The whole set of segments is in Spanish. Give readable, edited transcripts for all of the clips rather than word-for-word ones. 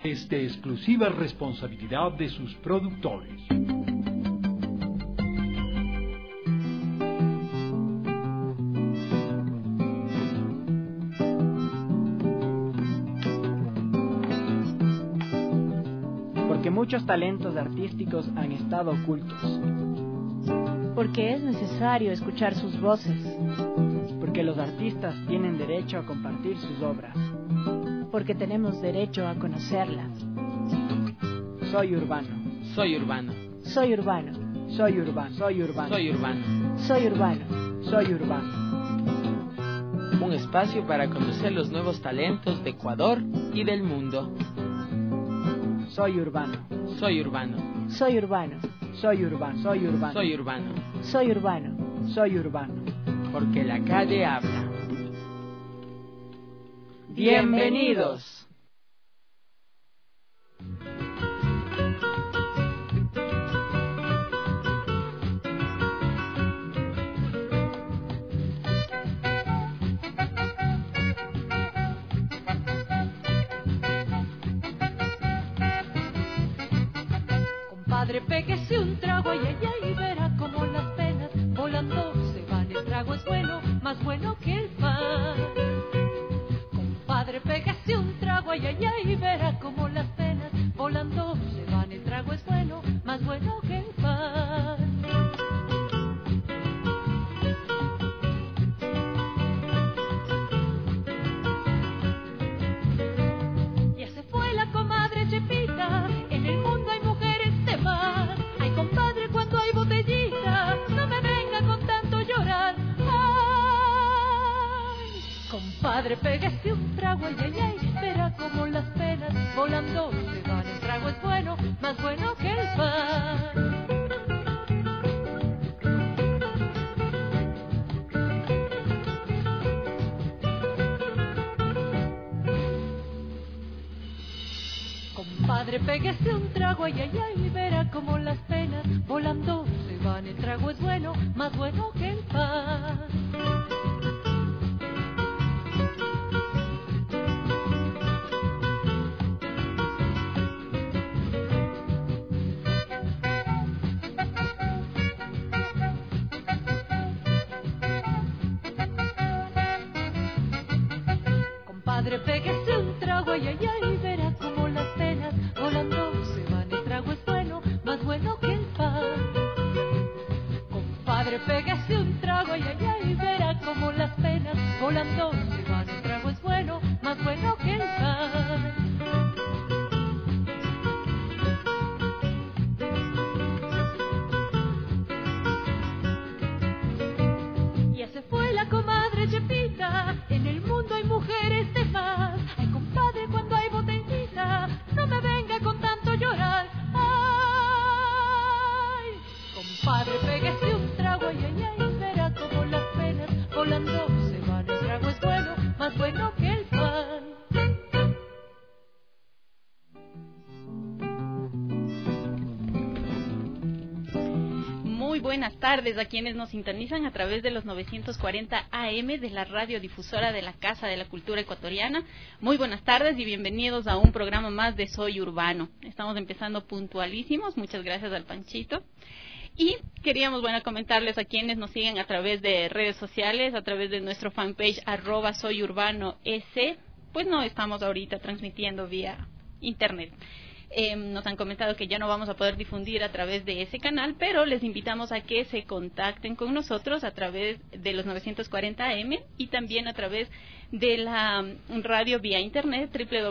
Es de exclusiva responsabilidad de sus productores. Porque muchos talentos artísticos han estado ocultos. Porque es necesario escuchar sus voces. Porque los artistas tienen derecho a compartir sus obras. Porque tenemos derecho a conocerlas. Soy urbano. Soy urbano. Soy urbano. Soy urbano. Soy urbano. Soy urbano. Soy urbano. Soy urbano. Un espacio para conocer los nuevos talentos de Ecuador y del mundo. Soy urbano. Soy urbano. Soy urbano. Soy urbano. Soy urbano. Soy urbano. Soy urbano. Soy urbano. Porque la calle habla. Bienvenidos. Compadre, péguese un trago, ay, ay, ay, y verá como las penas volando se van. El trago es bueno, más bueno que el pan. Compadre, péguese un trago, ay, ay, ay, y verá como las penas volando se van. El trago es bueno, más bueno que el pan. Ya se fue la comadre Chepita, en el mundo hay mujeres de más. Ay, compadre, cuando hay botellita, no me venga con tanto llorar. Ay, compadre, pégase un trago, ay, ay, ay, verá como las penas volando se van. El trago es bueno, más bueno que el pan. Compadre, péguese un trago, ay, ay, ay, y verá como las penas volando se van. El trago es bueno, más bueno que el pan. Compadre, péguese un trago, ay, ay, ay, y verá como las penas volando se van. El trago es bueno, más bueno que el pan. Compadre, péguese un trago, ay, ay, ay, y verá como las penas volando se van. El trago es bueno, más bueno que el pan. Ya se fue la comadre Chepita, en el mundo hay mujeres de más. Ay, compadre, cuando hay botellita, no me venga con tanto llorar. Ay, compadre, pégase un trago, ay, ay, ay, verá como las penas volando se van. El trago es bueno, más bueno que el pan. Muy buenas tardes a quienes nos sintonizan a través de los 940 AM de la radiodifusora de la Casa de la Cultura Ecuatoriana. Muy buenas tardes y bienvenidos a un programa más de Soy Urbano. Estamos empezando puntualísimos, muchas gracias al Panchito. Y queríamos, comentarles a quienes nos siguen a través de redes sociales, a través de nuestro fanpage @soyurbanoes, pues no estamos ahorita transmitiendo vía internet. Nos han comentado que ya no vamos a poder difundir a través de ese canal, pero les invitamos a que se contacten con nosotros a través de los 940 AM y también a través de la radio vía internet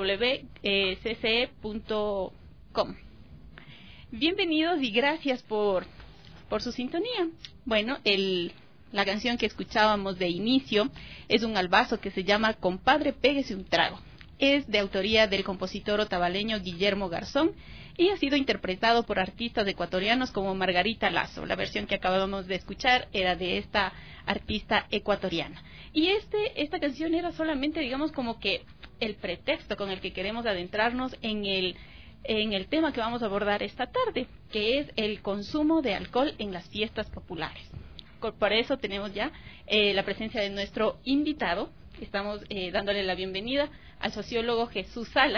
www.cce.com. Bienvenidos y gracias por su sintonía. Bueno, la canción que escuchábamos de inicio es un albazo que se llama Compadre, péguese un trago. Es de autoría del compositor otavaleño Guillermo Garzón y ha sido interpretado por artistas ecuatorianos como Margarita Lazo. La versión que acabamos de escuchar era de esta artista ecuatoriana. Y esta canción era solamente, digamos, como que el pretexto con el que queremos adentrarnos en el tema que vamos a abordar esta tarde, que es el consumo de alcohol en las fiestas populares. Por eso tenemos ya la presencia de nuestro invitado. Estamos dándole la bienvenida al sociólogo Jesús Salas,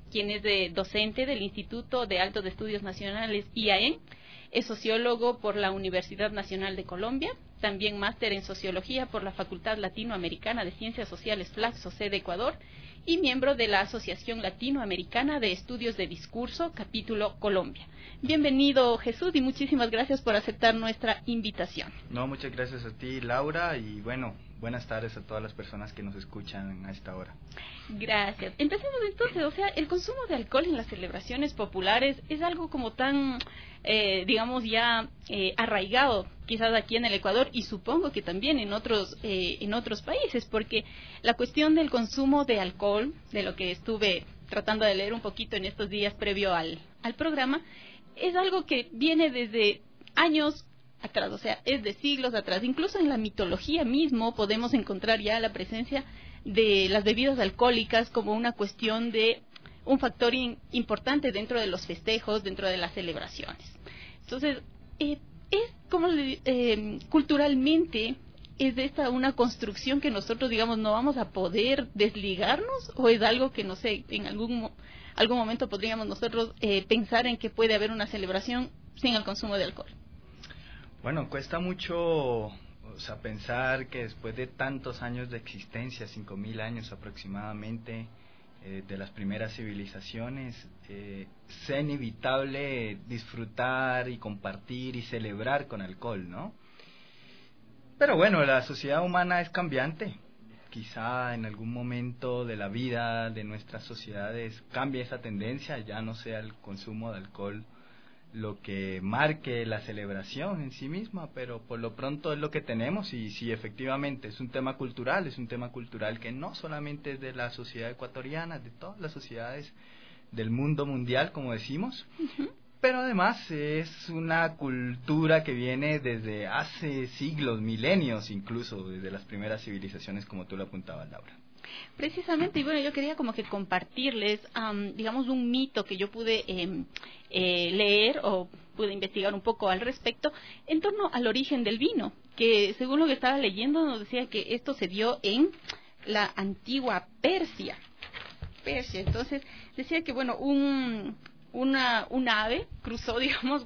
quien es docente del Instituto de Altos Estudios Nacionales IAE, es sociólogo por la Universidad Nacional de Colombia, también máster en Sociología por la Facultad Latinoamericana de Ciencias Sociales Flaxo, sede Ecuador, y miembro de la Asociación Latinoamericana de Estudios de Discurso, capítulo Colombia. Bienvenido, Jesús, y muchísimas gracias por aceptar nuestra invitación. No, muchas gracias a ti, Laura, y bueno, buenas tardes a todas las personas que nos escuchan a esta hora. Gracias. Empecemos entonces, o sea, el consumo de alcohol en las celebraciones populares es algo como tan, digamos, ya arraigado, quizás aquí en el Ecuador, y supongo que también en otros países, porque la cuestión del consumo de alcohol, de lo que estuve tratando de leer un poquito en estos días previo al programa, es algo que viene desde años atrás, o sea, es de siglos atrás. Incluso en la mitología mismo podemos encontrar ya la presencia de las bebidas alcohólicas como una cuestión de un factor importante dentro de los festejos, dentro de las celebraciones. Entonces, es como culturalmente es esta una construcción que nosotros, digamos, no vamos a poder desligarnos, o es algo que, no sé, en algún momento podríamos nosotros pensar en que puede haber una celebración sin el consumo de alcohol. Bueno, cuesta mucho, pensar que después de tantos años de existencia, 5.000 años aproximadamente, de las primeras civilizaciones, sea inevitable disfrutar y compartir y celebrar con alcohol, ¿no? Pero bueno, la sociedad humana es cambiante. Quizá en algún momento de la vida de nuestras sociedades cambie esa tendencia, ya no sea el consumo de alcohol lo que marque la celebración en sí misma, pero por lo pronto es lo que tenemos. Y sí, efectivamente es un tema cultural que no solamente es de la sociedad ecuatoriana, de todas las sociedades del mundo mundial, como decimos, pero además es una cultura que viene desde hace siglos, milenios, incluso desde las primeras civilizaciones, como tú lo apuntabas, Laura. Precisamente, y bueno, yo quería como que compartirles, digamos, un mito que yo pude leer o pude investigar un poco al respecto en torno al origen del vino, que según lo que estaba leyendo nos decía que esto se dio en la antigua Persia. Entonces decía que, bueno, un ave cruzó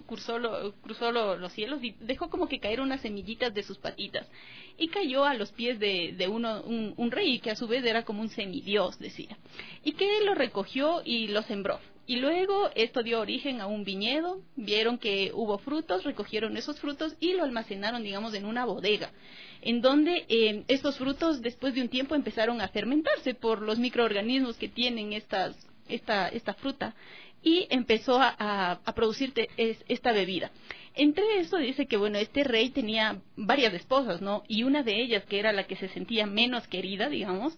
los cielos y dejó como que caer unas semillitas de sus patitas, y cayó a los pies de un rey, que a su vez era como un semidios, decía, y que lo recogió y lo sembró. Y luego esto dio origen a un viñedo, vieron que hubo frutos, recogieron esos frutos y lo almacenaron, digamos, en una bodega, en donde estos frutos después de un tiempo empezaron a fermentarse por los microorganismos que tienen esta fruta, y empezó a producirte esta bebida. Entre eso dice que, bueno, este rey tenía varias esposas, ¿no? Y una de ellas, que era la que se sentía menos querida, digamos,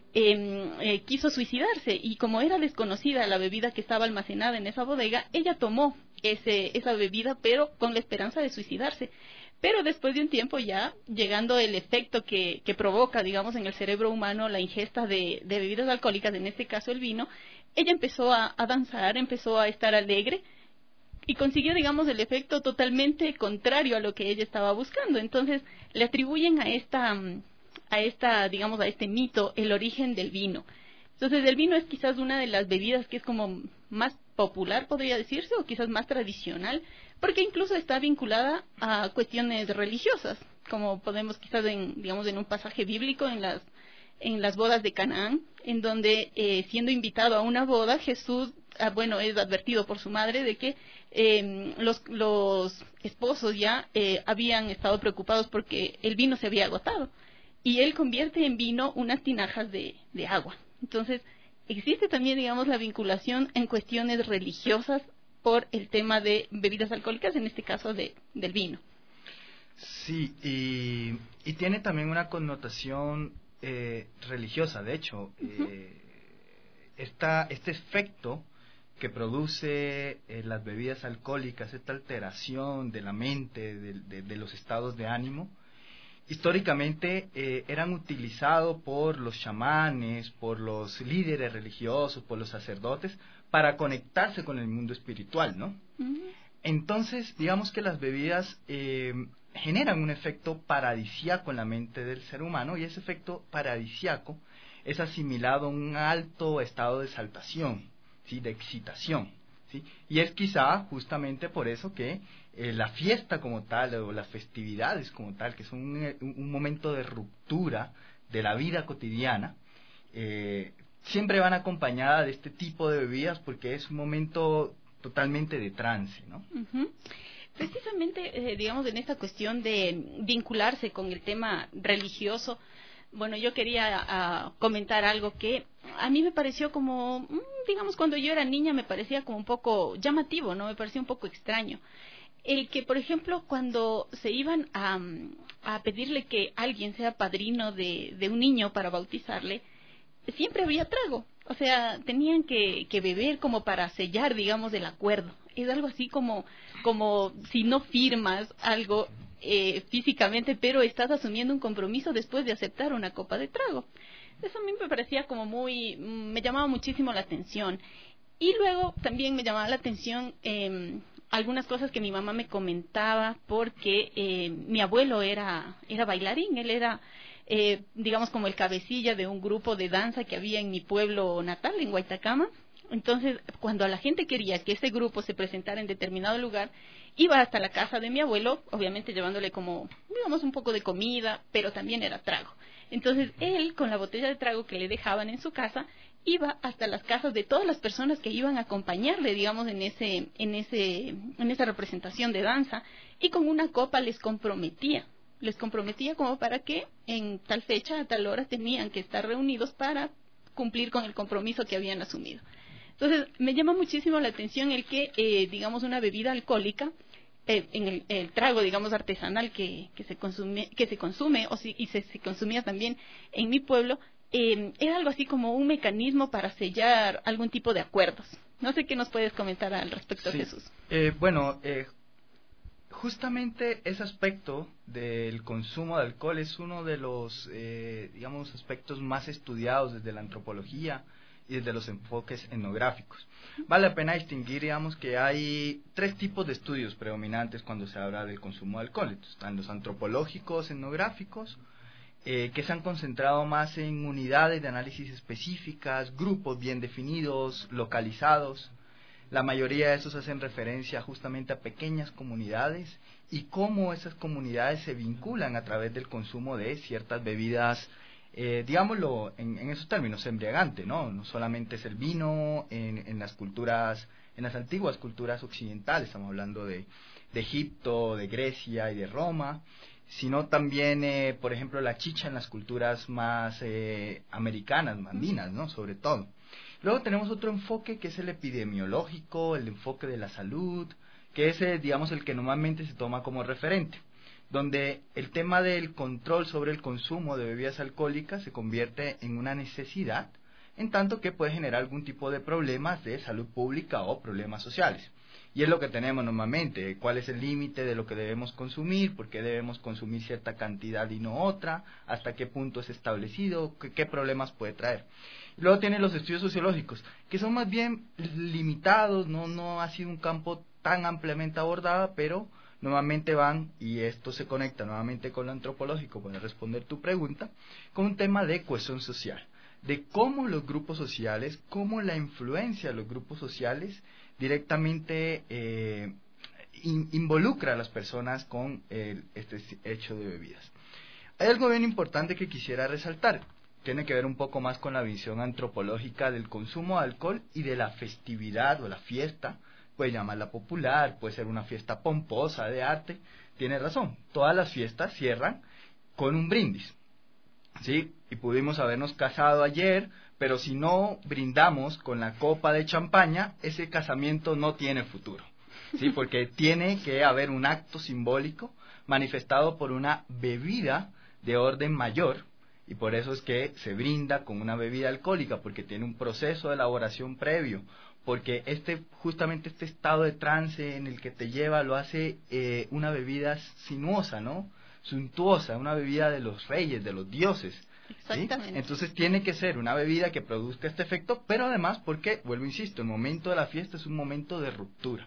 quiso suicidarse, y como era desconocida la bebida que estaba almacenada en esa bodega, ella tomó esa bebida, pero con la esperanza de suicidarse. Pero después de un tiempo, ya llegando el efecto que provoca, digamos, en el cerebro humano la ingesta de bebidas alcohólicas, en este caso el vino, ella empezó a danzar, empezó a estar alegre, y consiguió, digamos, el efecto totalmente contrario a lo que ella estaba buscando. Entonces le atribuyen a este mito el origen del vino. Entonces el vino es quizás una de las bebidas que es como más popular, podría decirse, o quizás más tradicional, porque incluso está vinculada a cuestiones religiosas, como podemos quizás en un pasaje bíblico en las bodas de Canaán, en donde siendo invitado a una boda, Jesús es advertido por su madre de que los esposos ya habían estado preocupados porque el vino se había agotado, y él convierte en vino unas tinajas de agua. Entonces existe también, digamos, la vinculación en cuestiones religiosas por el tema de bebidas alcohólicas, en este caso del vino. Sí, y tiene también una connotación religiosa. De hecho, este efecto que produce las bebidas alcohólicas, esta alteración de la mente, de los estados de ánimo, históricamente eran utilizados por los chamanes, por los líderes religiosos, por los sacerdotes, para conectarse con el mundo espiritual, ¿no? Entonces, digamos que las bebidas generan un efecto paradisíaco en la mente del ser humano, y ese efecto paradisíaco es asimilado a un alto estado de exaltación, ¿sí? De excitación, ¿sí? Y es quizá justamente por eso que la fiesta como tal, o las festividades como tal, que son un momento de ruptura de la vida cotidiana, siempre van acompañadas de este tipo de bebidas, porque es un momento totalmente de trance, ¿no? Uh-huh. Precisamente, digamos, en esta cuestión de vincularse con el tema religioso, bueno, yo quería comentar algo que a mí me pareció como, digamos, cuando yo era niña me parecía como un poco llamativo, ¿no? Me parecía un poco extraño. El que, por ejemplo, cuando se iban a pedirle que alguien sea padrino de un niño para bautizarle, siempre había trago. O sea, tenían que beber como para sellar, digamos, el acuerdo. Es algo así como si no firmas algo físicamente, pero estás asumiendo un compromiso después de aceptar una copa de trago. Eso a mí me parecía como me llamaba muchísimo la atención. Y luego también me llamaba la atención algunas cosas que mi mamá me comentaba, porque mi abuelo era bailarín. Él era digamos, como el cabecilla de un grupo de danza que había en mi pueblo natal, en Guaitacama. Entonces, cuando a la gente quería que ese grupo se presentara en determinado lugar, iba hasta la casa de mi abuelo, obviamente llevándole como, digamos, un poco de comida, pero también era trago. Entonces, él, con la botella de trago que le dejaban en su casa, iba hasta las casas de todas las personas que iban a acompañarle, digamos, en esa representación de danza, y con una copa les comprometía como para que en tal fecha, a tal hora, tenían que estar reunidos para cumplir con el compromiso que habían asumido. Entonces, me llama muchísimo la atención el que, digamos, una bebida alcohólica, en el trago, digamos, artesanal que se consume, y se consumía también en mi pueblo, era algo así como un mecanismo para sellar algún tipo de acuerdos. No sé qué nos puedes comentar al respecto, sí. Jesús. Justamente ese aspecto del consumo de alcohol es uno de los, digamos, aspectos más estudiados desde la antropología y desde los enfoques etnográficos. Vale la pena distinguir, digamos, que hay 3 tipos de estudios predominantes cuando se habla del consumo de alcohol. Entonces, están los antropológicos, etnográficos, que se han concentrado más en unidades de análisis específicas, grupos bien definidos, localizados. La mayoría de esos hacen referencia justamente a pequeñas comunidades y cómo esas comunidades se vinculan a través del consumo de ciertas bebidas, digámoslo en esos términos, embriagante, ¿no? No solamente es el vino en las culturas, en las antiguas culturas occidentales, estamos hablando de Egipto, de Grecia y de Roma, sino también, por ejemplo, la chicha en las culturas más americanas, andinas, ¿no? Sobre todo. Luego tenemos otro enfoque que es el epidemiológico, el enfoque de la salud, que es, digamos, el que normalmente se toma como referente, donde el tema del control sobre el consumo de bebidas alcohólicas se convierte en una necesidad, en tanto que puede generar algún tipo de problemas de salud pública o problemas sociales. Y es lo que tenemos normalmente, cuál es el límite de lo que debemos consumir, por qué debemos consumir cierta cantidad y no otra, hasta qué punto es establecido, qué problemas puede traer. Luego tienen los estudios sociológicos, que son más bien limitados, no ha sido un campo tan ampliamente abordado, pero normalmente van, y esto se conecta nuevamente con lo antropológico para responder tu pregunta, con un tema de cohesión social, de cómo los grupos sociales, cómo la influencia de los grupos sociales directamente involucra a las personas con este hecho de bebidas. Hay algo bien importante que quisiera resaltar, tiene que ver un poco más con la visión antropológica del consumo de alcohol y de la festividad o la fiesta, puede llamarla popular, puede ser una fiesta pomposa de arte, tiene razón, todas las fiestas cierran con un brindis, ¿sí? Y pudimos habernos casado ayer, pero si no brindamos con la copa de champaña, ese casamiento no tiene futuro, ¿sí? Porque tiene que haber un acto simbólico manifestado por una bebida de orden mayor, y por eso es que se brinda con una bebida alcohólica, porque tiene un proceso de elaboración previo, porque justamente este estado de trance en el que te lleva lo hace una bebida sinuosa, ¿no? Suntuosa, una bebida de los reyes, de los dioses. Exactamente. ¿Sí? Entonces tiene que ser una bebida que produzca este efecto, pero además porque, vuelvo insisto, el momento de la fiesta es un momento de ruptura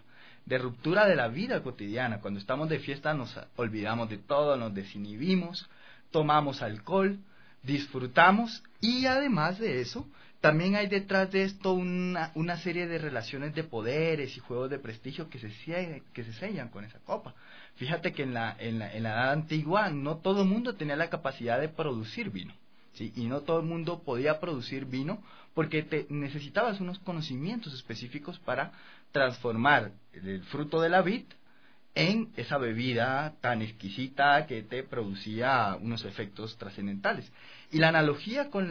de la vida cotidiana. Cuando estamos de fiesta nos olvidamos de todo, nos desinhibimos, tomamos alcohol, disfrutamos y además de eso también hay detrás de esto una serie de relaciones de poderes y juegos de prestigio que se sellan con esa copa. Fíjate que en la edad antigua no todo el mundo tenía la capacidad de producir vino, ¿sí? Y no todo el mundo podía producir vino porque necesitabas unos conocimientos específicos para transformar el fruto de la vid en esa bebida tan exquisita que te producía unos efectos trascendentales. Y la analogía con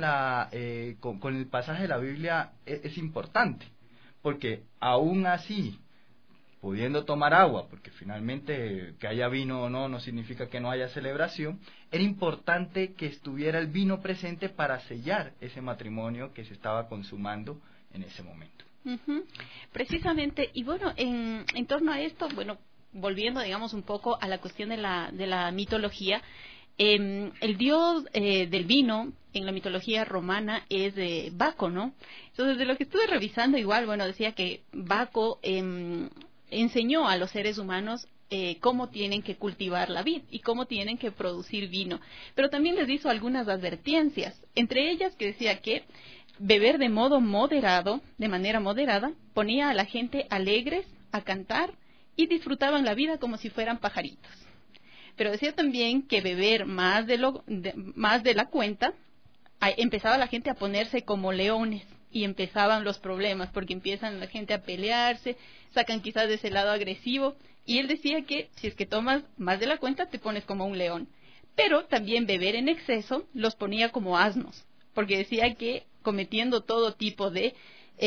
el pasaje de la Biblia es importante, porque aún así, pudiendo tomar agua, porque finalmente que haya vino o no significa que no haya celebración, era importante que estuviera el vino presente para sellar ese matrimonio que se estaba consumando en ese momento. Uh-huh. Precisamente, y bueno, en torno a esto, bueno, volviendo, digamos, un poco a la cuestión de la mitología, el dios del vino en la mitología romana es Baco, ¿no? Entonces, de lo que estuve revisando, igual, bueno, decía que Baco enseñó a los seres humanos cómo tienen que cultivar la vid y cómo tienen que producir vino, pero también les hizo algunas advertencias, entre ellas que decía que beber de modo moderado, de manera moderada, ponía a la gente alegres a cantar y disfrutaban la vida como si fueran pajaritos. Pero decía también que beber más de la cuenta, empezaba la gente a ponerse como leones y empezaban los problemas, porque empiezan la gente a pelearse, sacan quizás de ese lado agresivo, y él decía que si es que tomas más de la cuenta te pones como un león. Pero también beber en exceso los ponía como asnos, porque decía que cometiendo todo tipo de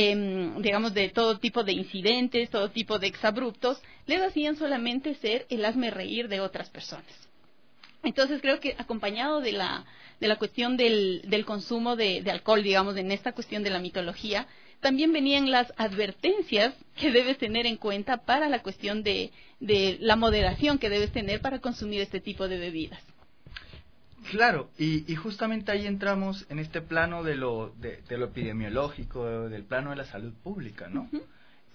de todo tipo de incidentes, todo tipo de exabruptos, les hacían solamente ser el hazme reír de otras personas. Entonces creo que acompañado de la cuestión del consumo de alcohol, digamos, en esta cuestión de la mitología, también venían las advertencias que debes tener en cuenta para la cuestión de la moderación que debes tener para consumir este tipo de bebidas. Claro, y justamente ahí entramos en este plano de lo epidemiológico, del plano de la salud pública, ¿no? Uh-huh.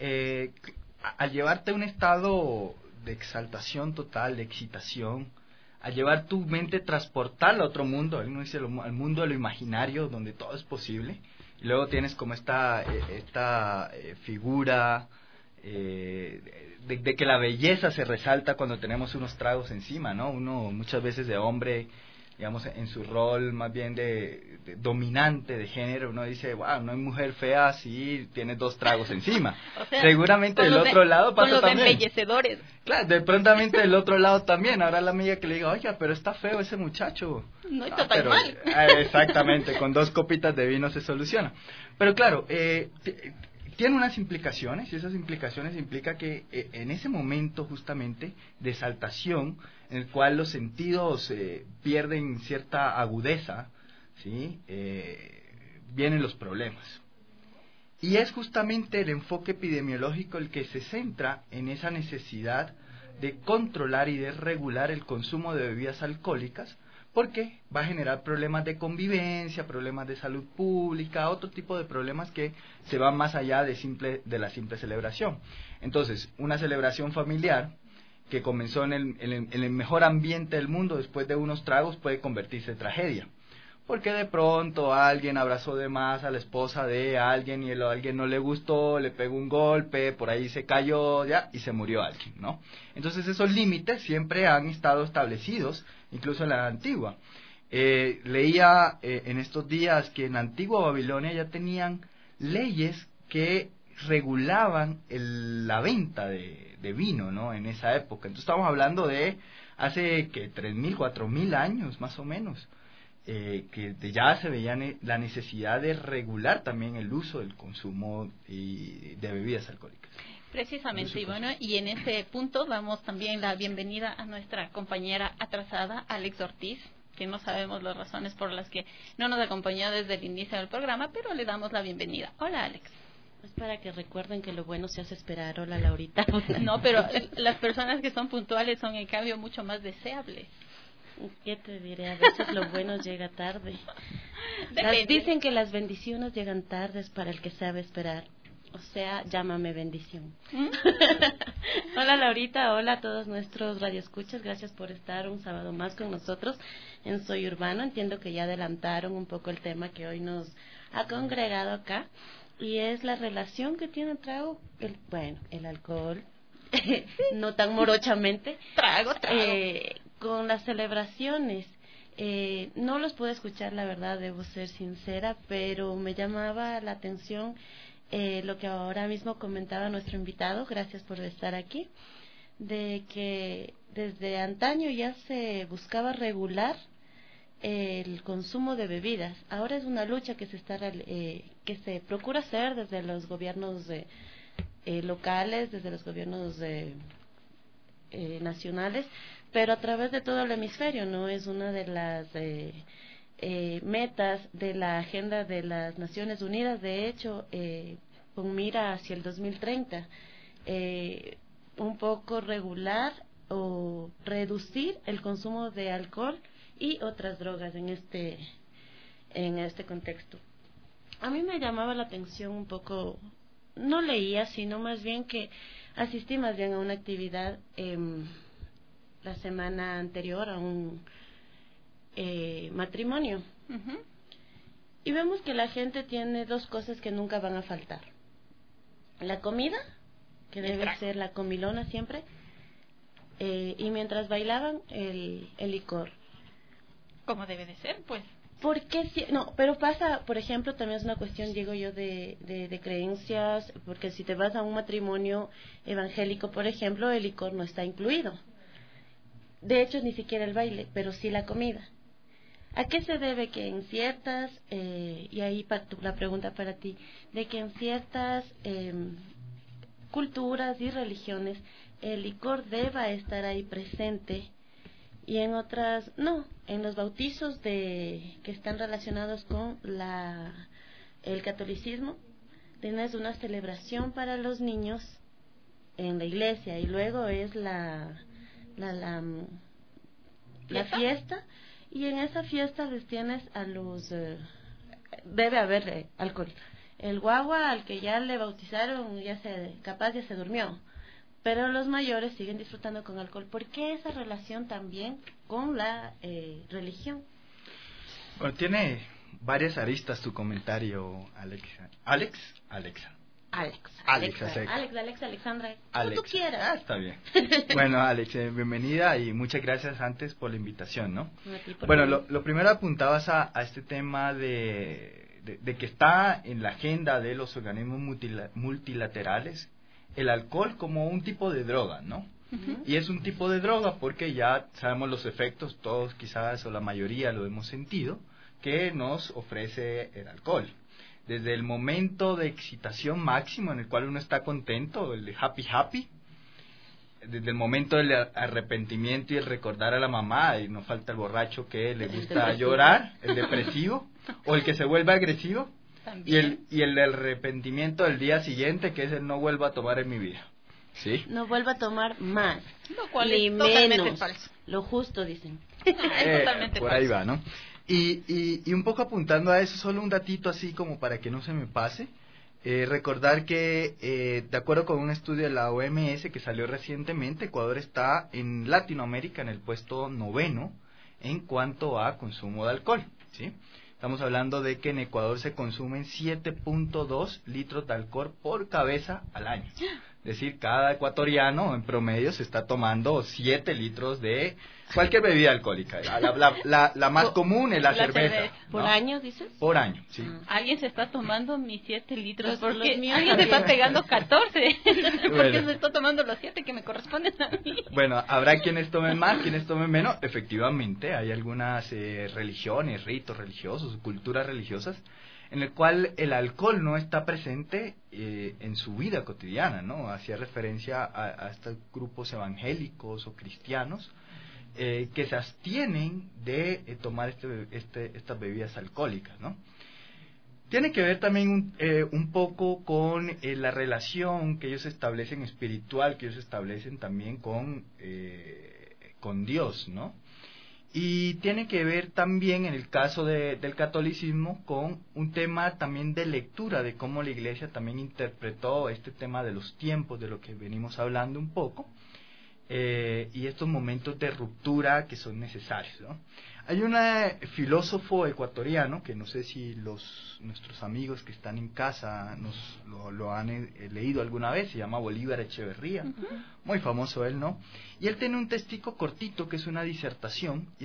Al llevarte a un estado de exaltación total, de excitación, al llevar tu mente, transportarla a otro mundo, uno dice al mundo de lo imaginario, donde todo es posible, y luego tienes como esta figura de que la belleza se resalta cuando tenemos unos tragos encima, ¿no? Uno muchas veces de hombre, digamos, en su rol más bien de dominante de género, uno dice, wow, no hay mujer fea si tiene 2 tragos encima. O sea, seguramente del otro lado pasa también. Con los embellecedores. Claro, de prontamente del otro lado también. Ahora la amiga que le diga, oiga, pero está feo ese muchacho. No está tan mal. Exactamente, con 2 copitas de vino se soluciona. Pero claro, tiene unas implicaciones, y esas implicaciones implica que en ese momento justamente de exaltación, en el cual los sentidos pierden cierta agudeza, ¿sí? Vienen los problemas. Y es justamente el enfoque epidemiológico el que se centra en esa necesidad de controlar y de regular el consumo de bebidas alcohólicas, porque va a generar problemas de convivencia, problemas de salud pública, otro tipo de problemas que se van más allá de la simple celebración. Entonces, una celebración familiar que comenzó en el mejor ambiente del mundo, después de unos tragos puede convertirse en tragedia, porque de pronto alguien abrazó de más a la esposa de alguien y a alguien no le gustó, le pegó un golpe, por ahí se cayó ya y se murió alguien, ¿no? Entonces esos límites siempre han estado establecidos, incluso en la antigua. Leía en estos días que en la antigua Babilonia ya tenían leyes que regulaban la venta de vino, ¿no? En esa época. Entonces estamos hablando de hace que 3.000, 4.000 años más o menos, que ya se veía la necesidad de regular también el uso del consumo de bebidas alcohólicas. Precisamente, y bueno, y en este punto damos también la bienvenida a nuestra compañera atrasada, Alex Ortiz, que no sabemos las razones por las que no nos acompañó desde el inicio del programa, pero le damos la bienvenida. Hola, Alex. Es para que recuerden que lo bueno se hace esperar. Hola, Laurita. No, pero las personas que son puntuales son en cambio mucho más deseables. ¿Qué te diré? A veces lo bueno llega tarde. Dicen que las bendiciones llegan tardes para el que sabe esperar. O sea, llámame bendición. Hola, Laurita. Hola a todos nuestros radioescuchas. Gracias por estar un sábado más con nosotros en Soy Urbano. Entiendo que ya adelantaron un poco el tema que hoy nos ha congregado acá, y es la relación que tiene el trago, el alcohol, no tan morochamente, trago. Con las celebraciones. No los pude escuchar, la verdad, debo ser sincera, pero me llamaba la atención lo que ahora mismo comentaba nuestro invitado, gracias por estar aquí, de que desde antaño ya se buscaba regular el consumo de bebidas. Ahora es una lucha que se procura hacer desde los gobiernos locales, desde los gobiernos nacionales, pero a través de todo el hemisferio, ¿no? Es una de las metas de la agenda de las Naciones Unidas, de hecho, con mira hacia el 2030, un poco regular o reducir el consumo de alcohol y otras drogas en este contexto. A mí me llamaba la atención un poco, no leía, sino más bien que asistí más bien a una actividad la semana anterior a un matrimonio. Uh-huh. Y vemos que la gente tiene dos cosas que nunca van a faltar: la comida, que debe ser la comilona siempre, y mientras bailaban, el licor. Como debe de ser, pues. Porque no, pero pasa, por ejemplo, también es una cuestión, digo yo, de creencias, porque si te vas a un matrimonio evangélico, por ejemplo, el licor no está incluido. De hecho, ni siquiera el baile, pero sí la comida. ¿A qué se debe que en ciertas, y ahí la pregunta para ti, de que en ciertas culturas y religiones el licor deba estar ahí presente y en otras no? En los bautizos que están relacionados con el catolicismo, tienes una celebración para los niños en la iglesia y luego es la fiesta, y en esa fiesta les tienes a los debe haber alcohol. El guagua al que ya le bautizaron ya se durmió, pero los mayores siguen disfrutando con alcohol. ¿Por qué esa relación también con la religión? Bueno, tiene varias aristas tu comentario, Alexa. Alexandra, como tú quieras. Está bien. Bueno, Alex, bienvenida y muchas gracias antes por la invitación, ¿no? Bueno, lo primero apuntabas a este tema de que está en la agenda de los organismos multilaterales el alcohol como un tipo de droga, ¿no? Uh-huh. Y es un tipo de droga porque ya sabemos los efectos, todos quizás o la mayoría lo hemos sentido, que nos ofrece el alcohol. Desde el momento de excitación máximo en el cual uno está contento, el de happy, desde el momento del arrepentimiento y el recordar a la mamá, y no falta el borracho que le gusta llorar, el depresivo, o el que se vuelve agresivo, y el arrepentimiento del día siguiente, que es el no vuelva a tomar en mi vida. ¿Sí? No vuelva a tomar más, lo cual ni es totalmente menos, falso. Lo justo, dicen. Es totalmente por falso. Ahí va, ¿no? Y un poco apuntando a eso, solo un datito así como para que no se me pase. Recordar que, de acuerdo con un estudio de la OMS que salió recientemente, Ecuador está en Latinoamérica en el puesto 9 en cuanto a consumo de alcohol, ¿sí? Estamos hablando de que en Ecuador se consumen 7.2 litros de alcohol por cabeza al año. Es decir, cada ecuatoriano en promedio se está tomando 7 litros de cualquier bebida alcohólica. La más común es la cerveza. ¿No? ¿Por año, dices? Por año, sí. Alguien se está tomando mis 7 litros, Pues porque los míos alguien se está también. pegando 14. Bueno. Porque se está tomando los 7 que me corresponden a mí. Bueno, habrá quienes tomen más, quienes tomen menos. Efectivamente, hay algunas religiones, ritos religiosos, culturas religiosas, en el cual el alcohol no está presente en su vida cotidiana, ¿no? Hacía referencia a estos grupos evangélicos o cristianos que se abstienen de tomar estas bebidas alcohólicas, ¿no? Tiene que ver también un poco con la relación que ellos establecen espiritual, que ellos establecen también con Dios, ¿no? Y tiene que ver también, en el caso del catolicismo, con un tema también de lectura, de cómo la Iglesia también interpretó este tema de los tiempos, de lo que venimos hablando un poco, y estos momentos de ruptura que son necesarios, ¿no? Hay un filósofo ecuatoriano, que no sé si nuestros amigos que están en casa lo han leído alguna vez, se llama Bolívar Echeverría, muy famoso él, ¿no? Y él tiene un textico cortito que es una disertación, y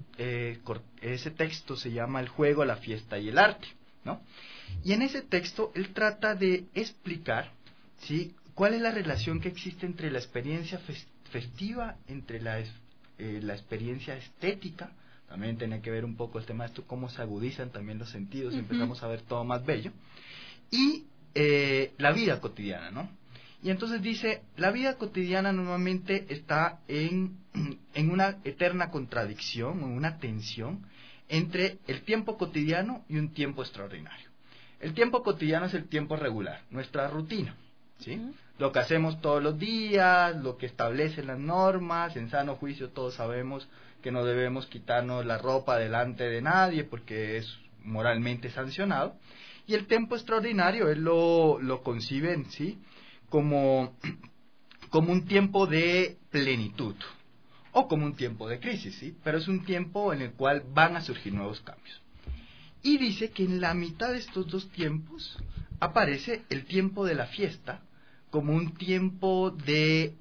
ese texto se llama El juego, la fiesta y el arte, ¿no? Y en ese texto él trata de explicar, ¿sí?, cuál es la relación que existe entre la experiencia festiva, entre la experiencia estética. También tiene que ver un poco el tema de esto, cómo se agudizan también los sentidos, y empezamos a ver todo más bello, y la vida cotidiana, ¿no? Y entonces dice, la vida cotidiana normalmente está en una eterna contradicción, en una tensión entre el tiempo cotidiano y un tiempo extraordinario. El tiempo cotidiano es el tiempo regular, nuestra rutina, ¿sí? Lo que hacemos todos los días, lo que establecen las normas, en sano juicio todos sabemos que no debemos quitarnos la ropa delante de nadie porque es moralmente sancionado. Y el tiempo extraordinario él lo conciben, ¿sí?, como un tiempo de plenitud o como un tiempo de crisis, ¿sí? Pero es un tiempo en el cual van a surgir nuevos cambios. Y dice que en la mitad de estos dos tiempos aparece el tiempo de la fiesta como un tiempo de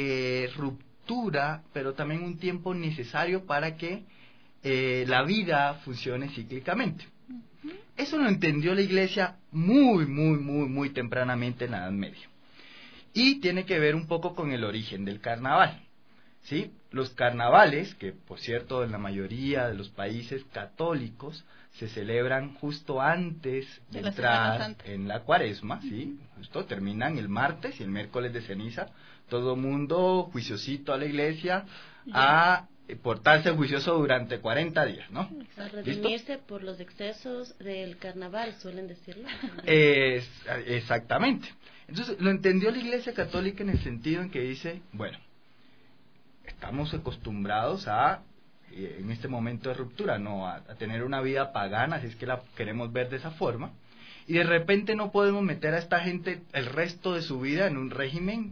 ruptura, pero también un tiempo necesario para que la vida funcione cíclicamente. Eso lo entendió la Iglesia muy tempranamente en la Edad Media. Y tiene que ver un poco con el origen del carnaval, ¿sí? Los carnavales, que por cierto en la mayoría de los países católicos se celebran justo antes de entrar en la Cuaresma, ¿sí? Justo terminan el martes y el miércoles de ceniza. Todo mundo juiciosito a la iglesia a portarse juicioso durante 40 días, ¿no? A redimirse por los excesos del carnaval, suelen decirlo. Exactamente. Entonces, lo entendió la Iglesia Católica en el sentido en que dice, bueno, estamos acostumbrados en este momento de ruptura, no a tener una vida pagana, si es que la queremos ver de esa forma, y de repente no podemos meter a esta gente el resto de su vida en un régimen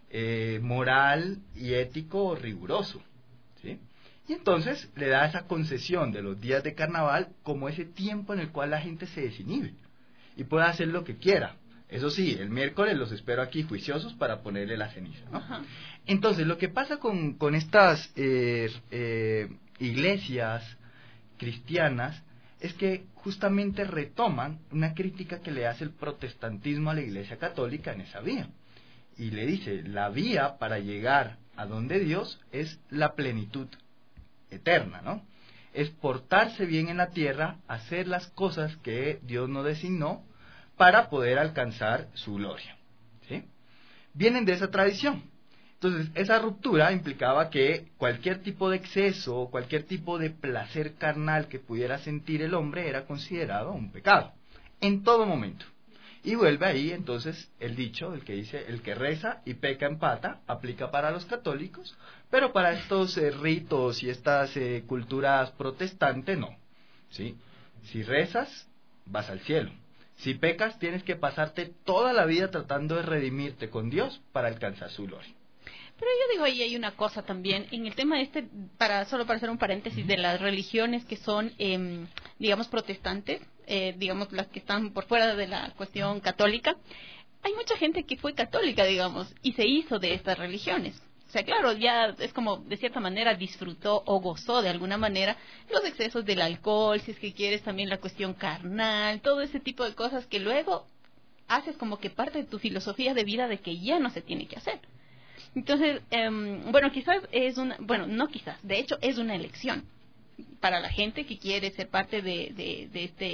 moral y ético riguroso, ¿sí? Y entonces le da esa concesión de los días de carnaval como ese tiempo en el cual la gente se desinhibe y puede hacer lo que quiera. Eso sí, el miércoles los espero aquí juiciosos para ponerle la ceniza, ¿no? Ajá. Entonces, lo que pasa con estas iglesias cristianas es que justamente retoman una crítica que le hace el protestantismo a la Iglesia Católica en esa vía. Y le dice, la vía para llegar a donde Dios es la plenitud eterna, ¿no? Es portarse bien en la tierra, hacer las cosas que Dios nos designó para poder alcanzar su gloria, ¿sí? Vienen de esa tradición. Entonces, esa ruptura implicaba que cualquier tipo de exceso, cualquier tipo de placer carnal que pudiera sentir el hombre era considerado un pecado, en todo momento. Y vuelve ahí entonces el dicho, el que dice, el que reza y peca empata, aplica para los católicos, pero para estos ritos y estas culturas protestantes no, ¿sí? Si rezas, vas al cielo. Si pecas, tienes que pasarte toda la vida tratando de redimirte con Dios para alcanzar su gloria. Pero yo digo, ahí hay una cosa también, en el tema solo para hacer un paréntesis, de las religiones que son, digamos, protestantes, digamos, las que están por fuera de la cuestión católica, hay mucha gente que fue católica, digamos, y se hizo de estas religiones. O sea, claro, ya es como, de cierta manera, disfrutó o gozó de alguna manera los excesos del alcohol, si es que quieres también la cuestión carnal, todo ese tipo de cosas que luego haces como que parte de tu filosofía de vida de que ya no se tiene que hacer. Entonces, bueno, quizás no quizás, de hecho es una elección para la gente que quiere ser parte de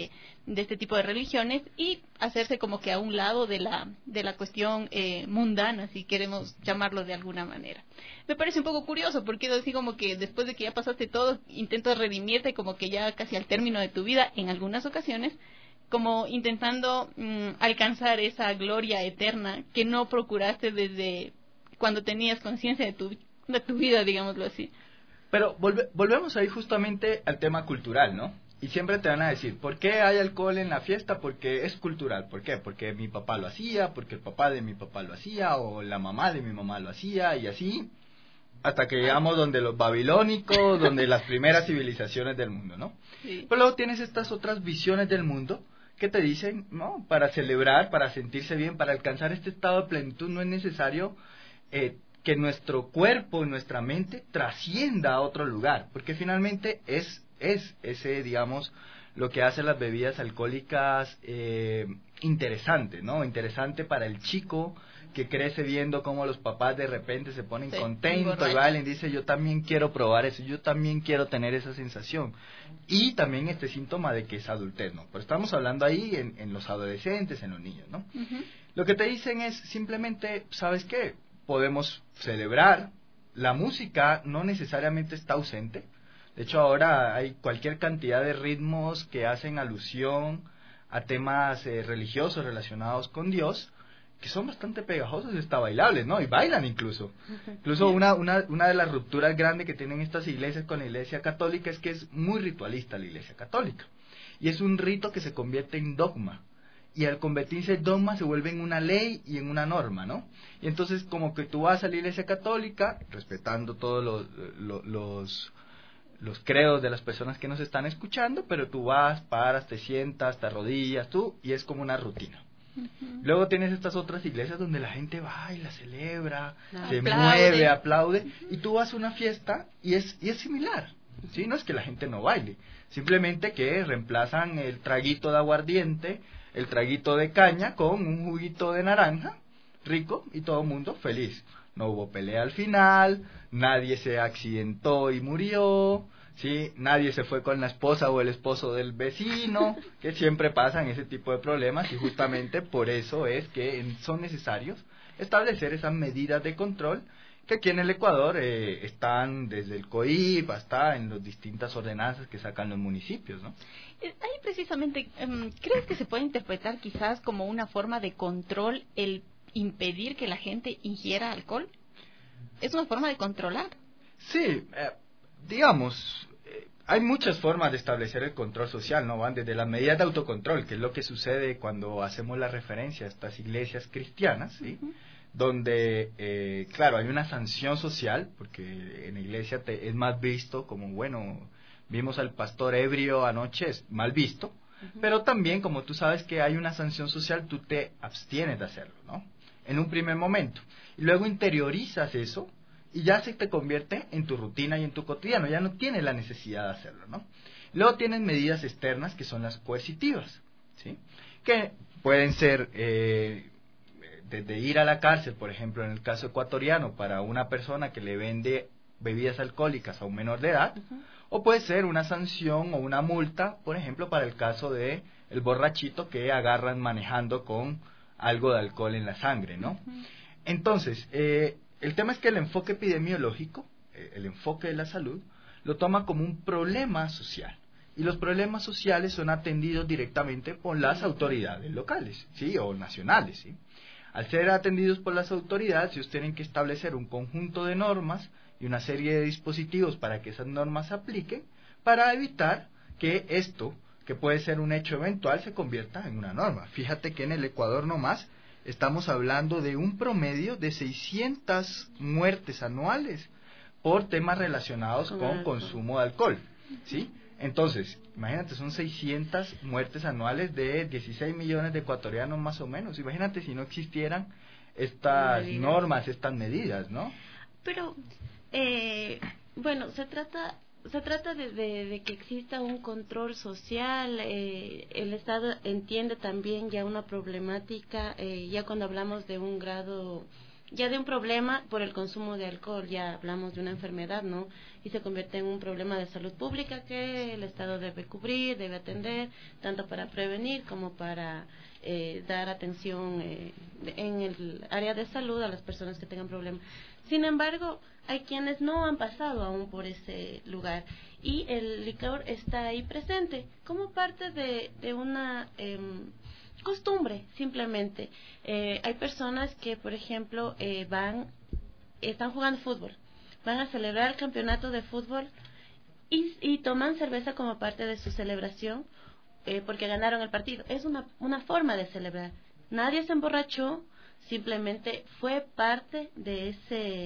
este tipo de religiones y hacerse como que a un lado de la cuestión mundana, si queremos llamarlo de alguna manera. Me parece un poco curioso, porque es así como que después de que ya pasaste todo, intentas redimirte como que ya casi al término de tu vida, en algunas ocasiones, como intentando alcanzar esa gloria eterna que no procuraste desde cuando tenías conciencia de tu vida, digámoslo así. Pero volvemos ahí justamente al tema cultural, ¿no? Y siempre te van a decir, ¿por qué hay alcohol en la fiesta? Porque es cultural. ¿Por qué? Porque mi papá lo hacía, porque el papá de mi papá lo hacía, o la mamá de mi mamá lo hacía, y así hasta que llegamos donde los babilónicos, donde las primeras civilizaciones del mundo, ¿no? Sí. Pero luego tienes estas otras visiones del mundo que te dicen, no, para celebrar, para sentirse bien, para alcanzar este estado de plenitud no es necesario que nuestro cuerpo, nuestra mente trascienda a otro lugar, porque finalmente es ese, digamos, lo que hacen las bebidas alcohólicas interesante, ¿no? Interesante para el chico que crece viendo cómo los papás de repente se ponen contentos y bailan y dicen, yo también quiero probar eso, yo también quiero tener esa sensación. Y también este síntoma de que es adultez, ¿no? Pero estamos hablando ahí en los adolescentes, en los niños, ¿no? Uh-huh. Lo que te dicen es simplemente, ¿sabes qué? Podemos celebrar, la música no necesariamente está ausente. De hecho, ahora hay cualquier cantidad de ritmos que hacen alusión a temas religiosos relacionados con Dios, que son bastante pegajosos y hasta bailables, ¿no? Y bailan incluso. Incluso una de las rupturas grandes que tienen estas iglesias con la iglesia católica es que es muy ritualista la iglesia católica. Y es un rito que se convierte en dogma. Y al convertirse en dogma se vuelve en una ley y en una norma, ¿no? Y entonces como que tú vas a la iglesia católica, respetando todos los credos de las personas que nos están escuchando, pero tú vas, paras, te sientas, te arrodillas, y es como una rutina. Uh-huh. Luego tienes estas otras iglesias donde la gente baila, celebra, se mueve, aplaude, y tú vas a una fiesta y es similar, ¿sí? No es que la gente no baile, simplemente que reemplazan el traguito de aguardiente, el traguito de caña con un juguito de naranja rico y todo el mundo feliz. No hubo pelea al final, nadie se accidentó y murió, ¿sí? Nadie se fue con la esposa o el esposo del vecino, que siempre pasan ese tipo de problemas, y justamente por eso es que son necesarios establecer esas medidas de control que aquí en el Ecuador están desde el COIP hasta en las distintas ordenanzas que sacan los municipios, ¿no? Ahí precisamente, ¿crees que se puede interpretar quizás como una forma de control el impedir que la gente ingiera alcohol? ¿Es una forma de controlar? Sí, digamos, hay muchas formas de establecer el control social, ¿no? Van desde las medidas de autocontrol, que es lo que sucede cuando hacemos la referencia a estas iglesias cristianas, ¿sí? Uh-huh. Donde, claro, hay una sanción social, porque en la iglesia es más visto como, bueno, vimos al pastor ebrio anoche, es mal visto, uh-huh. Pero también, como tú sabes que hay una sanción social, tú te abstienes de hacerlo, ¿no? En un primer momento. Y luego interiorizas eso, y ya se te convierte en tu rutina y en tu cotidiano, ya no tienes la necesidad de hacerlo, ¿no? Luego tienes medidas externas que son las coercitivas, ¿sí? Que pueden ser desde ir a la cárcel, por ejemplo, en el caso ecuatoriano, para una persona que le vende bebidas alcohólicas a un menor de edad, uh-huh. O puede ser una sanción o una multa, por ejemplo, para el caso de el borrachito que agarran manejando con algo de alcohol en la sangre, ¿no? Uh-huh. Entonces, el tema es que el enfoque epidemiológico, el enfoque de la salud, lo toma como un problema social. Y los problemas sociales son atendidos directamente por las autoridades locales, ¿sí? O nacionales, ¿sí? Al ser atendidos por las autoridades, ellos tienen que establecer un conjunto de normas y una serie de dispositivos para que esas normas se apliquen, para evitar que esto, que puede ser un hecho eventual, se convierta en una norma. Fíjate que en el Ecuador nomás estamos hablando de un promedio de 600 muertes anuales por temas relacionados con consumo de alcohol, ¿sí? Entonces, imagínate, son 600 muertes anuales de 16 millones de ecuatorianos más o menos. Imagínate si no existieran estas normas, estas medidas, ¿no? Pero, bueno, se trata de que exista un control social. El Estado entiende también ya una problemática, ya cuando hablamos de un grado, ya de un problema por el consumo de alcohol, ya hablamos de una enfermedad, ¿no? Y se convierte en un problema de salud pública que el Estado debe cubrir, debe atender, tanto para prevenir como para dar atención en el área de salud a las personas que tengan problemas. Sin embargo, hay quienes no han pasado aún por ese lugar y el licor está ahí presente como parte de una costumbre, simplemente. Hay personas que, por ejemplo, están jugando fútbol, van a celebrar el campeonato de fútbol y toman cerveza como parte de su celebración porque ganaron el partido. Es una forma de celebrar. Nadie se emborrachó, simplemente fue parte de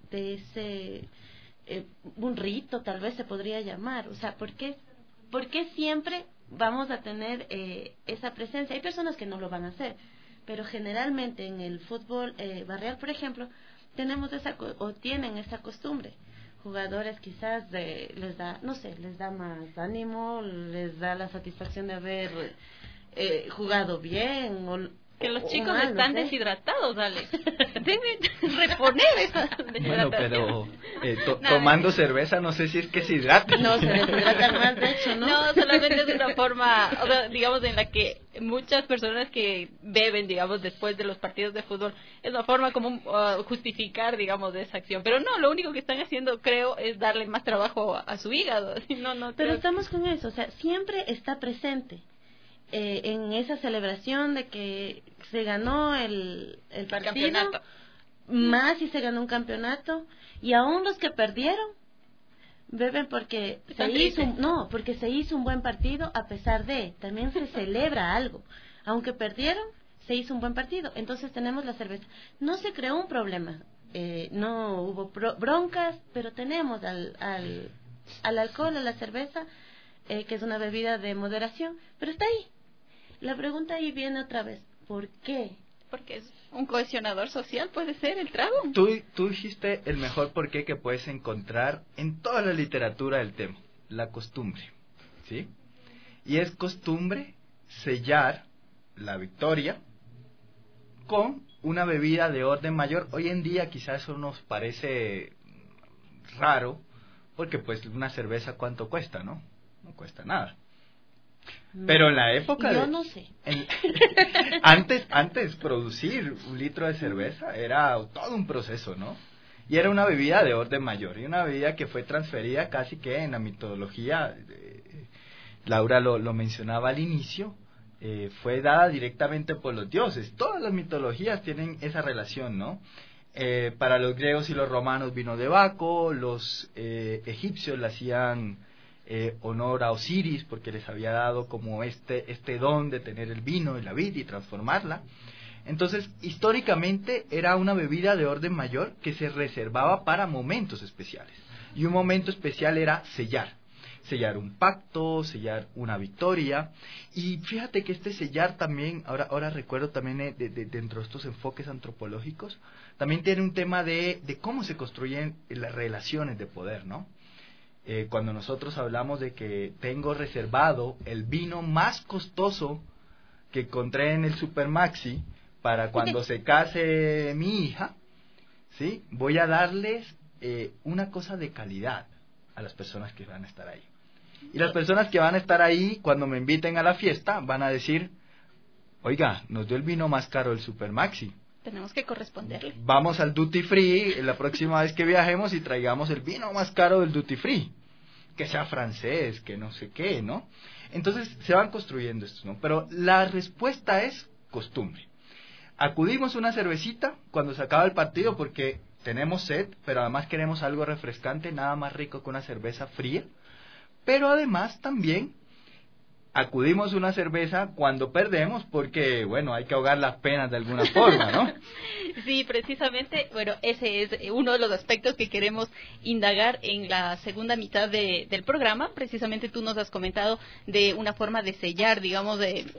ese un rito, tal vez se podría llamar. O sea, ¿por qué siempre vamos a tener esa presencia? Hay personas que no lo van a hacer, pero generalmente en el fútbol barrial, por ejemplo, tenemos tienen esa costumbre. Jugadores quizás les da más ánimo, les da la satisfacción de haber jugado bien, que los chicos están deshidratados, Alex. Deben reponer esa deshidratación. Bueno, pero tomando cerveza no sé si es que se hidratan. No, se deshidratan más, de hecho, ¿no? No, solamente es una forma, digamos, en la que muchas personas que beben, digamos, después de los partidos de fútbol, es una forma como justificar, digamos, de esa acción. Pero no, lo único que están haciendo, creo, es darle más trabajo a su hígado. No. Pero estamos con eso, o sea, siempre está presente. En esa celebración de que se ganó el partido, más si se ganó un campeonato, y aún los que perdieron beben porque se hizo un buen partido, a pesar de, también se celebra algo, aunque perdieron, se hizo un buen partido. Entonces tenemos la cerveza, no se creó un problema, no hubo broncas, pero tenemos al alcohol, a la cerveza, que es una bebida de moderación, pero está ahí. La pregunta ahí viene otra vez, ¿por qué? Porque es un cohesionador social, puede ser el trago. Tú dijiste el mejor porqué que puedes encontrar en toda la literatura del tema, la costumbre, ¿sí? Y es costumbre sellar la victoria con una bebida de orden mayor. Hoy en día quizás eso nos parece raro, porque pues una cerveza ¿cuánto cuesta, no? No cuesta nada. Pero en la época no sé. Antes producir 1 litro de cerveza era todo un proceso, ¿no? Y era una bebida de orden mayor, y una bebida que fue transferida casi que en la mitología, Laura lo mencionaba al inicio, fue dada directamente por los dioses. Todas las mitologías tienen esa relación, ¿no? Para los griegos y los romanos vino de Baco, los egipcios le hacían honor a Osiris porque les había dado como este don de tener el vino y la vid y transformarla. Entonces, históricamente era una bebida de orden mayor que se reservaba para momentos especiales. Y un momento especial era sellar un pacto, sellar una victoria. Y fíjate que este sellar también, ahora recuerdo también dentro de estos enfoques antropológicos, también tiene un tema de cómo se construyen las relaciones de poder, ¿no? Cuando nosotros hablamos de que tengo reservado el vino más costoso que encontré en el Supermaxi para cuando se case mi hija, ¿sí? Voy a darles una cosa de calidad a las personas que van a estar ahí. Y las personas que van a estar ahí, cuando me inviten a la fiesta, van a decir, oiga, nos dio el vino más caro del Supermaxi. Tenemos que corresponderle. Vamos al Duty Free la próxima vez que viajemos y traigamos el vino más caro del Duty Free. Que sea francés, que no sé qué, ¿no? Entonces se van construyendo estos, ¿no? Pero la respuesta es costumbre. Acudimos a una cervecita cuando se acaba el partido porque tenemos sed, pero además queremos algo refrescante, nada más rico que una cerveza fría. Pero además también acudimos a una cerveza cuando perdemos porque, bueno, hay que ahogar las penas de alguna forma, ¿no? Sí, precisamente, bueno, ese es uno de los aspectos que queremos indagar en la segunda mitad del programa. Precisamente tú nos has comentado de una forma de sellar, digamos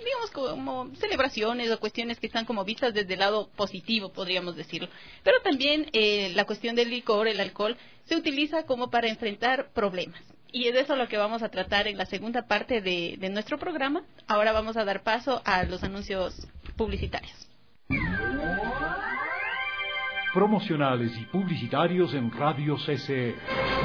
como celebraciones o cuestiones que están como vistas desde el lado positivo, podríamos decirlo. Pero también la cuestión del licor, el alcohol, se utiliza como para enfrentar problemas. Y es de eso lo que vamos a tratar en la segunda parte de nuestro programa. Ahora vamos a dar paso a los anuncios publicitarios. Promocionales y publicitarios en Radio CCE.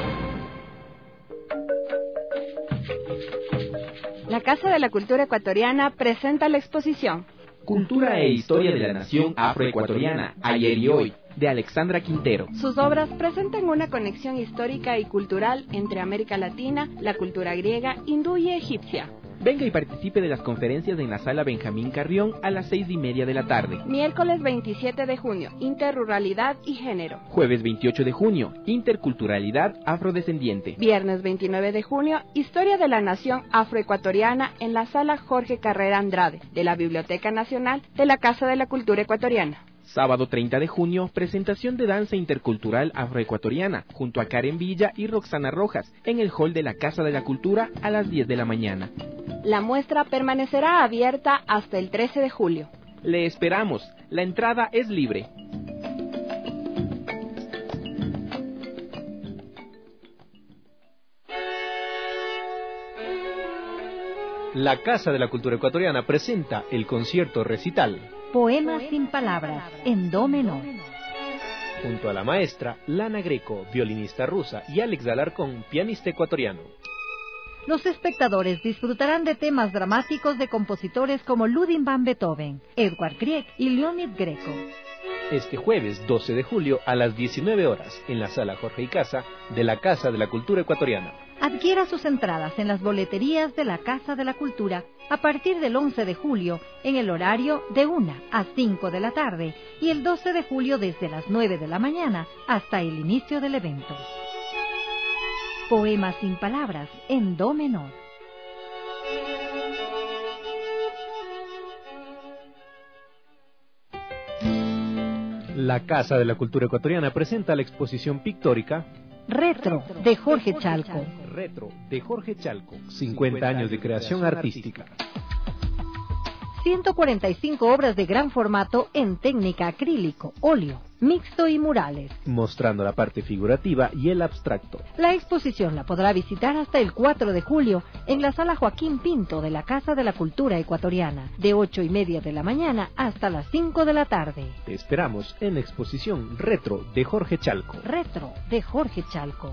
La Casa de la Cultura Ecuatoriana presenta la exposición Cultura e Historia de la Nación Afroecuatoriana, ayer y hoy, de Alexandra Quintero. Sus obras presentan una conexión histórica y cultural entre América Latina, la cultura griega, hindú y egipcia. Venga y participe de las conferencias en la Sala Benjamín Carrión a las 6:30 de la tarde. Miércoles 27 de junio, Interruralidad y Género. Jueves 28 de junio, Interculturalidad Afrodescendiente. Viernes 29 de junio, Historia de la Nación Afroecuatoriana en la Sala Jorge Carrera Andrade, de la Biblioteca Nacional de la Casa de la Cultura Ecuatoriana. Sábado 30 de junio, presentación de danza intercultural afroecuatoriana, junto a Karen Villa y Roxana Rojas, en el hall de la Casa de la Cultura a las 10 de la mañana. La muestra permanecerá abierta hasta el 13 de julio. Le esperamos, la entrada es libre. La Casa de la Cultura Ecuatoriana presenta el concierto recital Poemas sin palabras, en do menor. Junto a la maestra Lana Greco, violinista rusa, y Alex Alarcón, pianista ecuatoriano. Los espectadores disfrutarán de temas dramáticos de compositores como Ludwig van Beethoven, Edvard Grieg y Leonid Greco. Este jueves 12 de julio a las 19 horas en la Sala Jorge y Casa de la Casa de la Cultura Ecuatoriana. Adquiera sus entradas en las boleterías de la Casa de la Cultura a partir del 11 de julio en el horario de 1 a 5 de la tarde y el 12 de julio desde las 9 de la mañana hasta el inicio del evento. Poemas sin palabras, en do menor. La Casa de la Cultura Ecuatoriana presenta la exposición pictórica Retro, de Jorge Chalco. Retro, de Jorge Chalco. 50 años de creación artística. 145 obras de gran formato en técnica acrílico, óleo, mixto y murales, mostrando la parte figurativa y el abstracto. La exposición la podrá visitar hasta el 4 de julio en la Sala Joaquín Pinto de la Casa de la Cultura Ecuatoriana, de 8:30 de la mañana hasta las 5 de la tarde. Te esperamos en la exposición Retro, de Jorge Chalco. Retro, de Jorge Chalco.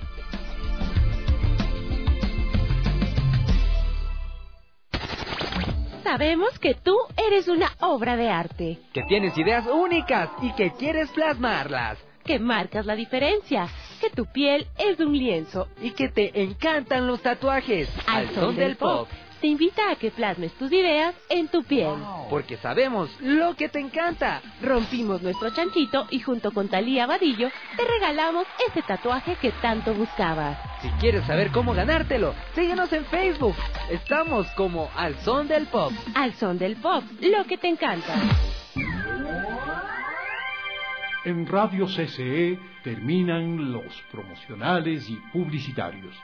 Sabemos que tú eres una obra de arte. Que tienes ideas únicas y que quieres plasmarlas. Que marcas la diferencia. Que tu piel es un lienzo. Y que te encantan los tatuajes. Al son del pop. Te invita a que plasmes tus ideas en tu piel. Porque sabemos lo que te encanta. Rompimos nuestro chanchito y junto con Talía Vadillo te regalamos ese tatuaje que tanto buscabas. Si quieres saber cómo ganártelo, síguenos en Facebook. Estamos como Al Son del Pop. Al Son del Pop, lo que te encanta. En Radio CCE terminan los promocionales y publicitarios.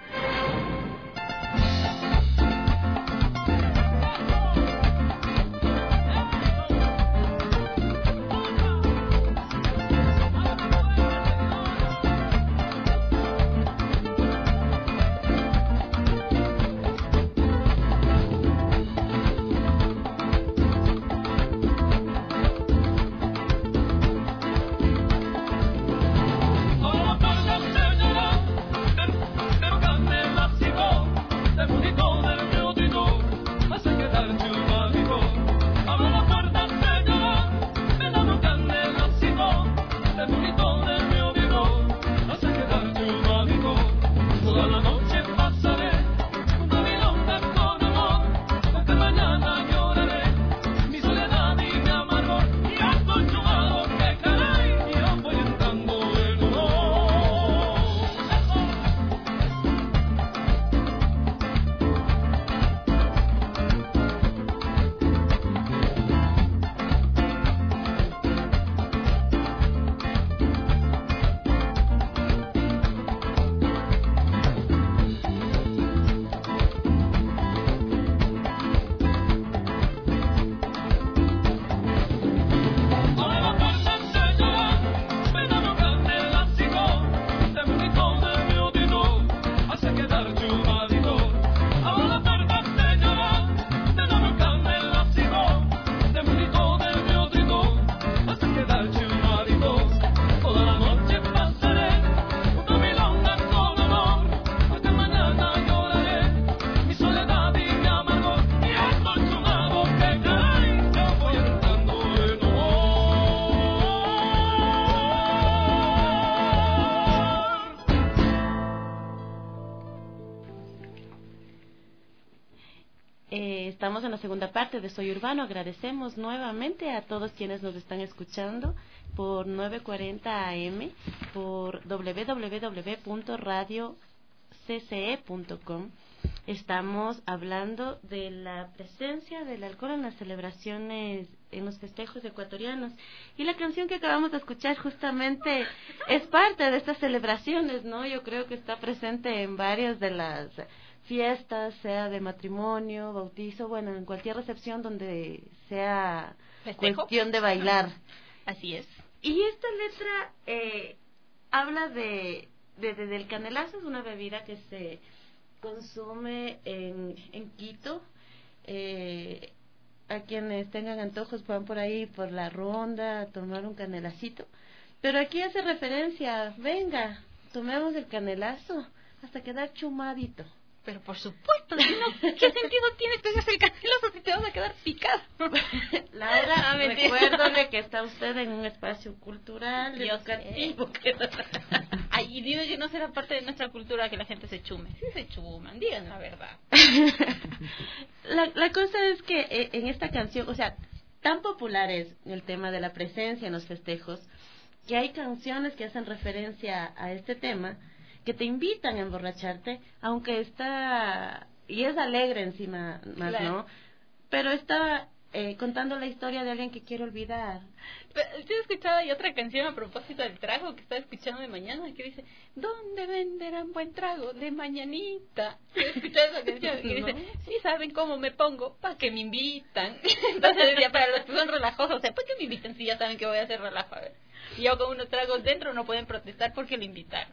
Estamos en la segunda parte de Soy Urbano. Agradecemos nuevamente a todos quienes nos están escuchando por 940 AM, por www.radiocce.com. estamos hablando de la presencia del alcohol en las celebraciones, en los festejos ecuatorianos. Y la canción que acabamos de escuchar justamente es parte de estas celebraciones, ¿no? Yo creo que está presente en varias de las fiestas, sea de matrimonio, bautizo, bueno, en cualquier recepción donde sea ¿festejo? Cuestión de bailar. Así es. Y esta letra habla del canelazo, es una bebida que se consume en Quito. A quienes tengan antojos puedan por ahí, por la ronda, a tomar un canelacito. Pero aquí hace referencia, venga, tomemos el canelazo hasta quedar chumadito. Pero por supuesto, ¿qué sentido tiene pegas el canelazo si te vas a quedar picado? Laura, recuérdole que está usted en un espacio cultural, educativo. Ay, dime que no será parte de nuestra cultura que la gente se chume. Sí se chuman, digan la verdad. La cosa es que en esta canción, o sea, tan popular es el tema de la presencia en los festejos, que hay canciones que hacen referencia a este tema, que te invitan a emborracharte, aunque está, y es alegre encima más, claro, ¿no? Pero está contando la historia de alguien que quiere olvidar. Yo he escuchado hay otra canción a propósito del trago que estaba escuchando de mañana, que dice, ¿dónde venderán buen trago? De mañanita. Yo he escuchado esa canción que dice, sí saben cómo me pongo, ¿para qué me invitan? Entonces decía, para los que son relajosos, o sea, ¿para qué me invitan si ya saben que voy a hacer relajo? A ver. Y yo con unos tragos dentro no pueden protestar porque lo invitaron.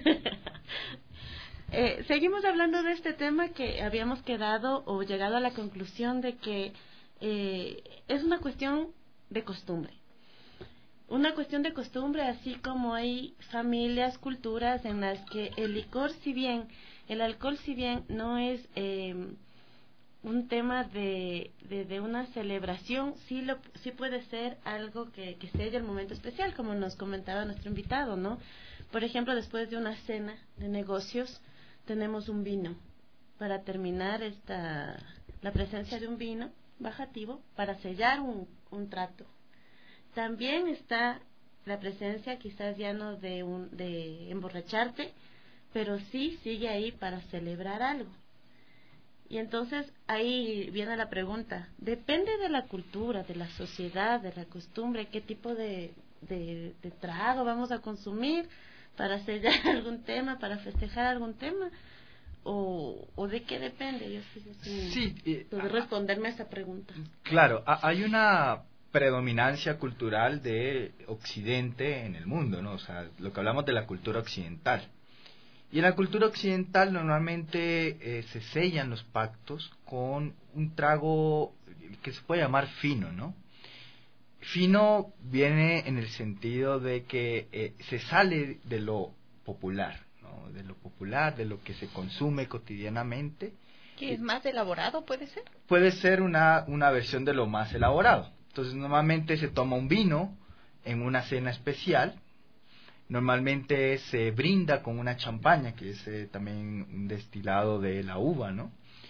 Seguimos hablando de este tema que habíamos quedado o llegado a la conclusión de que es una cuestión de costumbre. Una cuestión de costumbre, así como hay familias, culturas en las que el licor, si bien, el alcohol, si bien no es un tema de una celebración, sí puede ser algo que selle el momento especial, como nos comentaba nuestro invitado, ¿no? Por ejemplo, después de una cena de negocios, tenemos un vino para terminar la presencia de un vino bajativo para sellar un trato. También está la presencia, quizás ya no de emborracharte, pero sí sigue ahí para celebrar algo. Y entonces ahí viene la pregunta, depende de la cultura, de la sociedad, de la costumbre, qué tipo de trago vamos a consumir para sellar algún tema, para festejar algún tema, o de qué depende. Yo puedo responderme a esa pregunta. Claro, hay una predominancia cultural de Occidente en el mundo, ¿no? O sea, lo que hablamos de la cultura occidental. Y en la cultura occidental normalmente se sellan los pactos con un trago que se puede llamar fino, ¿no? Fino viene en el sentido de que se sale de lo popular, ¿no? De lo popular, de lo que se consume cotidianamente. ¿Que es más elaborado, puede ser? Puede ser una versión de lo más elaborado. Entonces normalmente se toma un vino en una cena especial. Normalmente se brinda con una champaña, que es también un destilado de la uva, ¿no?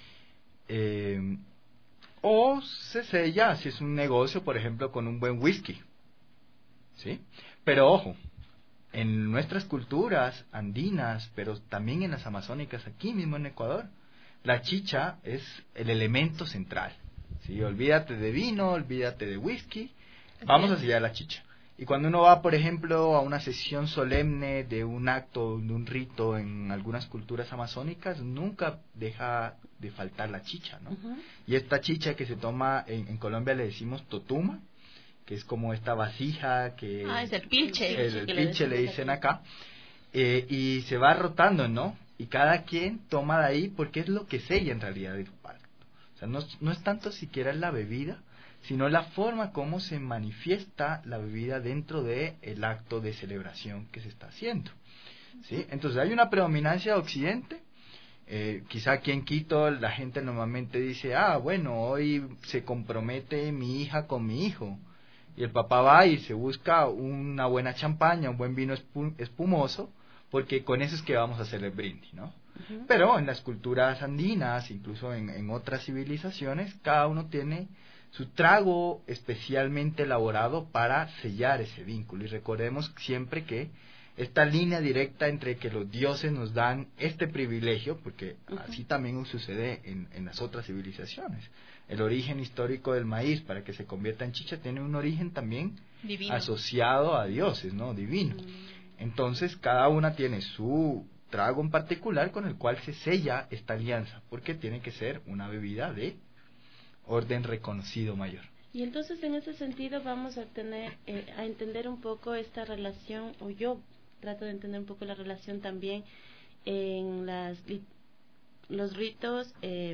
O se sella, si es un negocio, por ejemplo, con un buen whisky, ¿sí? Pero ojo, en nuestras culturas andinas, pero también en las amazónicas, aquí mismo en Ecuador, la chicha es el elemento central, ¿sí? Olvídate de vino, olvídate de whisky, vamos a sellar la chicha. Y cuando uno va, por ejemplo, a una sesión solemne de un acto, de un rito en algunas culturas amazónicas, nunca deja de faltar la chicha, ¿no? Uh-huh. Y esta chicha que se toma, en Colombia le decimos totuma, que es como esta vasija que... es el pilche. El pilche le dicen acá. Y se va rotando, ¿no? Y cada quien toma de ahí porque es lo que sella en realidad el pacto. O sea, no es tanto siquiera la bebida, sino la forma como se manifiesta la bebida dentro de el acto de celebración que se está haciendo, ¿sí? Entonces hay una predominancia de Occidente. Quizá aquí en Quito la gente normalmente dice, bueno, hoy se compromete mi hija con mi hijo, y el papá va y se busca una buena champaña, un buen vino espumoso, porque con eso es que vamos a hacer el brindis, ¿no? Uh-huh. Pero en las culturas andinas, incluso en otras civilizaciones, cada uno tiene su trago especialmente elaborado para sellar ese vínculo. Y recordemos siempre que esta línea directa entre que los dioses nos dan este privilegio, porque así también sucede en las otras civilizaciones. El origen histórico del maíz, para que se convierta en chicha, tiene un origen también divino, asociado a dioses, ¿no? Divino. Entonces, cada una tiene su trago en particular con el cual se sella esta alianza, porque tiene que ser una bebida de orden reconocido mayor. Y entonces, en ese sentido, vamos a entender un poco esta relación, o yo trato de entender un poco la relación también en los ritos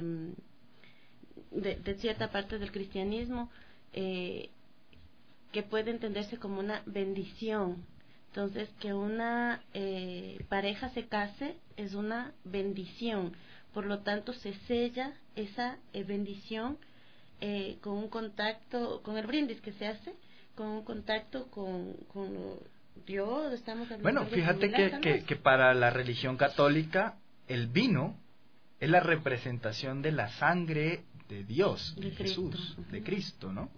de cierta parte del cristianismo, que puede entenderse como una bendición. Entonces, que una pareja se case es una bendición, por lo tanto se sella esa bendición con un contacto, con el brindis que se hace, con un contacto con Dios. Estamos hablando. Bueno, fíjate que para la religión católica el vino es la representación de la sangre de Dios, de Jesús, de Cristo, ¿no?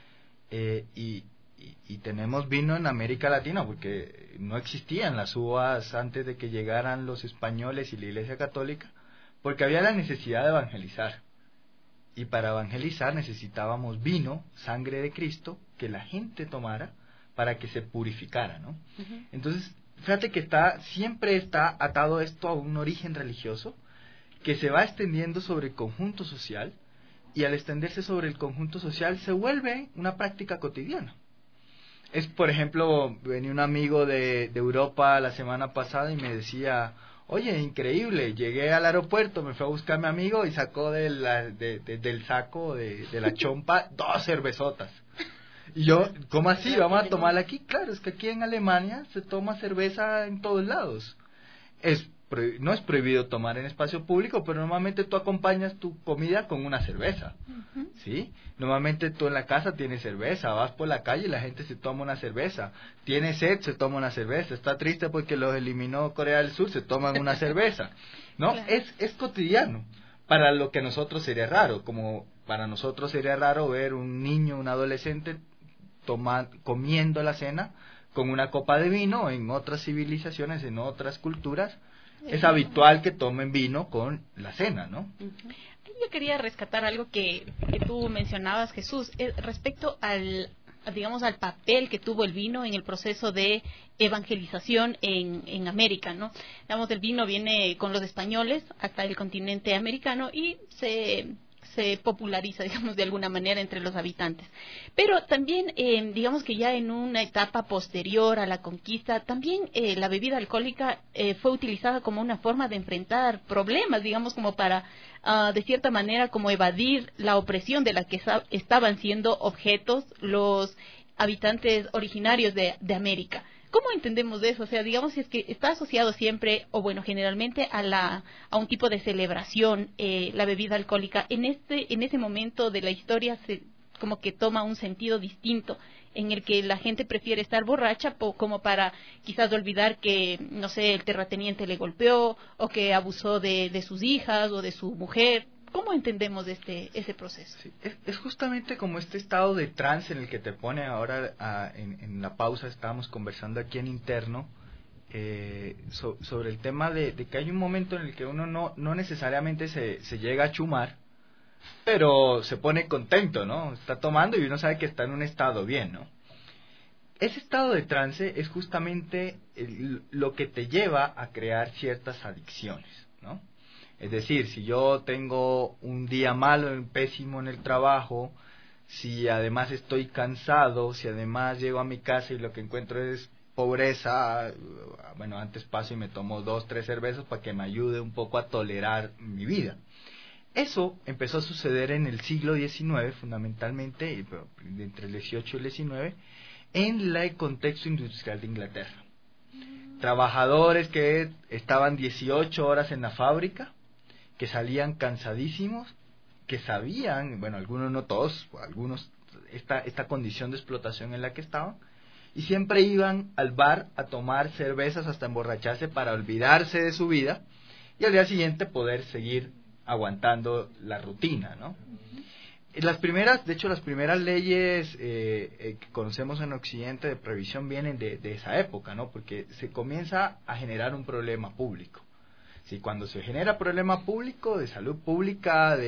Y tenemos vino en América Latina porque no existían las uvas antes de que llegaran los españoles y la Iglesia Católica, porque había la necesidad de evangelizar. Y para evangelizar necesitábamos vino, sangre de Cristo, que la gente tomara para que se purificara, ¿no? Entonces, fíjate que siempre está atado esto a un origen religioso que se va extendiendo sobre el conjunto social, y al extenderse sobre el conjunto social se vuelve una práctica cotidiana. Es, por ejemplo, venía un amigo de Europa la semana pasada y me decía: oye, increíble, llegué al aeropuerto, me fue a buscar a mi amigo y sacó del saco de la chompa 2 cervezotas. Y yo, ¿cómo así? ¿Vamos a tomarla aquí? Claro, es que aquí en Alemania se toma cerveza en todos lados. No es prohibido tomar en espacio público, pero normalmente tú acompañas tu comida con una cerveza, ¿sí? Normalmente tú en la casa tienes cerveza, vas por la calle y la gente se toma una cerveza, tiene sed, se toma una cerveza, está triste porque los eliminó Corea del Sur, se toman una cerveza, ¿no? Claro. Es cotidiano, para lo que a nosotros sería raro, como para nosotros sería raro ver un niño, un adolescente comiendo la cena con una copa de vino. En otras civilizaciones, en otras culturas, es habitual que tomen vino con la cena, ¿no? Yo quería rescatar algo que tú mencionabas, Jesús, respecto al papel que tuvo el vino en el proceso de evangelización en América, ¿no? Digamos, el vino viene con los españoles hasta el continente americano y se populariza, digamos, de alguna manera entre los habitantes. Pero también, digamos que ya en una etapa posterior a la conquista, también la bebida alcohólica fue utilizada como una forma de enfrentar problemas, digamos, como para, de cierta manera, como evadir la opresión de la que estaban siendo objetos los habitantes originarios de América. ¿Cómo entendemos de eso? O sea, digamos, si es que está asociado siempre, o bueno, generalmente a un tipo de celebración, la bebida alcohólica, en ese momento de la historia como que toma un sentido distinto, en el que la gente prefiere estar borracha como para quizás olvidar que, no sé, el terrateniente le golpeó, o que abusó de sus hijas o de su mujer. ¿Cómo entendemos ese proceso? Sí, es justamente como este estado de trance en el que te pone ahora. En la pausa estábamos conversando aquí en interno sobre el tema de que hay un momento en el que uno no necesariamente se llega a chumar, pero se pone contento, ¿no? Está tomando y uno sabe que está en un estado bien, ¿no? Ese estado de trance es justamente lo que te lleva a crear ciertas adicciones, ¿no? Es decir, si yo tengo un día malo, pésimo en el trabajo, si además estoy cansado, si además llego a mi casa y lo que encuentro es pobreza, bueno, antes paso y me tomo 2, 3 cervezas para que me ayude un poco a tolerar mi vida. Eso empezó a suceder en el siglo XIX, fundamentalmente, entre el XVIII y el XIX, en el contexto industrial de Inglaterra. Trabajadores que estaban 18 horas en la fábrica, que salían cansadísimos, que sabían, bueno, algunos no todos, algunos esta condición de explotación en la que estaban, y siempre iban al bar a tomar cervezas hasta emborracharse para olvidarse de su vida y al día siguiente poder seguir aguantando la rutina, ¿no? Las primeras leyes que conocemos en Occidente de prohibición vienen de esa época, ¿no? Porque se comienza a generar un problema público. Sí, cuando se genera problema público, de salud pública,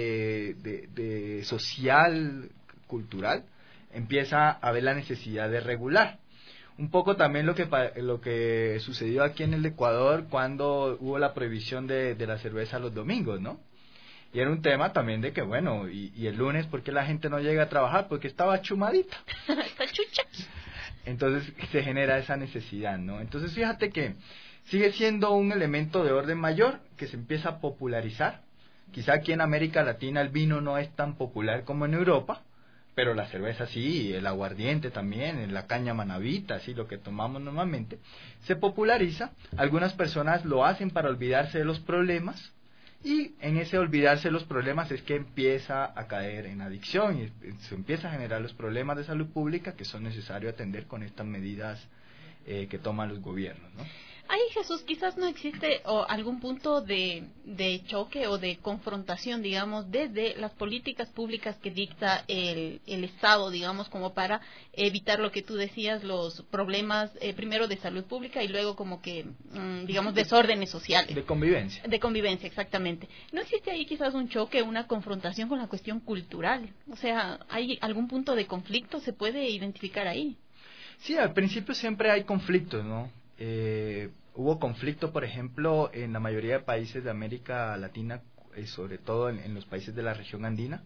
de social, cultural, empieza a haber la necesidad de regular. Un poco también lo que sucedió aquí en el Ecuador cuando hubo la prohibición de la cerveza los domingos, ¿no? Y era un tema también de que, bueno, y el lunes, ¿por qué la gente no llega a trabajar? Porque estaba chumadita. Está chucha. Entonces se genera esa necesidad, ¿no? Entonces fíjate que sigue siendo un elemento de orden mayor que se empieza a popularizar. Quizá aquí en América Latina el vino no es tan popular como en Europa, pero la cerveza sí, el aguardiente también, la caña manabita, así lo que tomamos normalmente, se populariza. Algunas personas lo hacen para olvidarse de los problemas, y en ese olvidarse de los problemas es que empieza a caer en adicción y se empieza a generar los problemas de salud pública que son necesarios atender con estas medidas que toman los gobiernos, ¿no? Ahí, Jesús, quizás no existe algún punto de choque o de confrontación, digamos, desde las políticas públicas que dicta el Estado, digamos, como para evitar lo que tú decías, los problemas primero de salud pública y luego como que, digamos, desórdenes sociales. De convivencia. De convivencia, exactamente. ¿No existe ahí quizás un choque, una confrontación con la cuestión cultural? O sea, ¿hay algún punto de conflicto? ¿Se puede identificar ahí? Sí, al principio siempre hay conflictos, ¿no? Hubo conflicto, por ejemplo, en la mayoría de países de América Latina, sobre todo en los países de la región andina,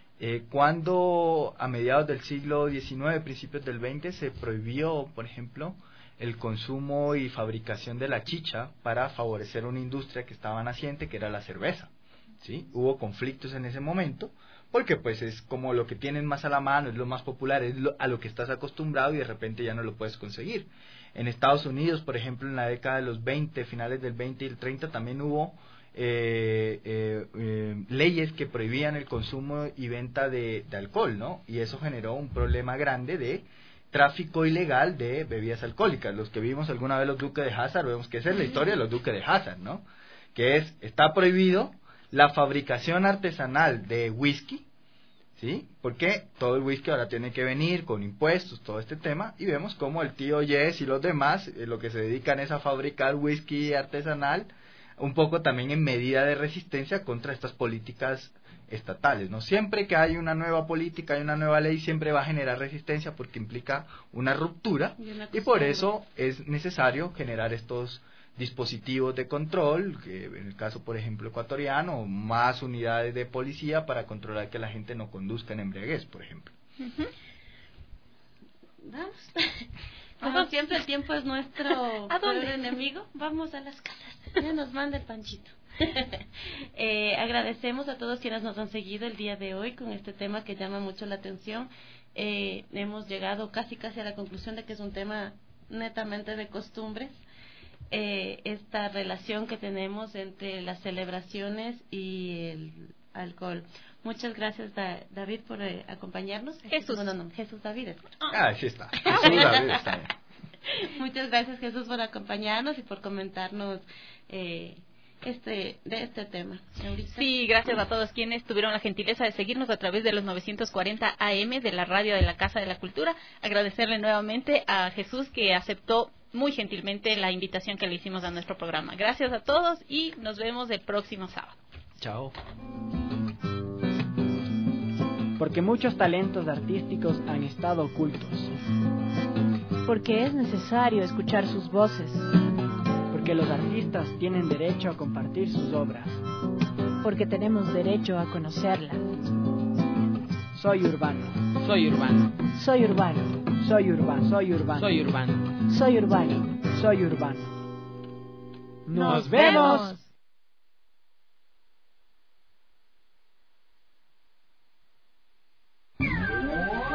cuando a mediados del siglo XIX, principios del XX, se prohibió, por ejemplo, el consumo y fabricación de la chicha para favorecer una industria que estaba naciente, que era la cerveza, ¿sí? Hubo conflictos en ese momento, porque pues es como lo que tienen más a la mano, es lo más popular, es a lo que estás acostumbrado y de repente ya no lo puedes conseguir. En Estados Unidos, por ejemplo, en la década de los 20, finales del 20 y el 30, también hubo leyes que prohibían el consumo y venta de alcohol, ¿no? Y eso generó un problema grande de tráfico ilegal de bebidas alcohólicas. Los que vimos alguna vez los Duques de Hazzard, vemos que esa es la historia de los Duques de Hazzard, ¿no? Que está prohibido la fabricación artesanal de whisky, ¿sí? Porque todo el whisky ahora tiene que venir con impuestos, todo este tema, y vemos como el tío Yes y los demás lo que se dedican es a fabricar whisky artesanal, un poco también en medida de resistencia contra estas políticas estatales, ¿no? Siempre que hay una nueva política, hay una nueva ley, siempre va a generar resistencia porque implica una ruptura, y por eso es necesario generar estos dispositivos de control, que en el caso, por ejemplo, ecuatoriano, más unidades de policía para controlar que la gente no conduzca en embriaguez, por ejemplo. Vamos. Como siempre, el tiempo es nuestro enemigo. Vamos a las casas. Ya nos manda el Panchito. Agradecemos a todos quienes nos han seguido el día de hoy con este tema que llama mucho la atención. Hemos llegado casi a la conclusión de que es un tema netamente de costumbres. Esta relación que tenemos entre las celebraciones y el alcohol. Muchas gracias, David, por acompañarnos. Jesús. Jesús David. Sí está. Jesús David está bien. Muchas gracias, Jesús, por acompañarnos y por comentarnos de este tema. Ahorita. Sí, gracias a todos quienes tuvieron la gentileza de seguirnos a través de los 940 AM de la radio de la Casa de la Cultura. Agradecerle nuevamente a Jesús que aceptó muy gentilmente la invitación que le hicimos a nuestro programa. Gracias a todos y nos vemos el próximo sábado. Chao. Porque muchos talentos artísticos han estado ocultos. Porque es necesario escuchar sus voces. Porque los artistas tienen derecho a compartir sus obras. Porque tenemos derecho a conocerlas. Soy urbano. Soy urbano. Soy urbano. Soy urbano. Soy urbano. Soy urbano. Soy urbano. Soy urbano. ¡Nos vemos!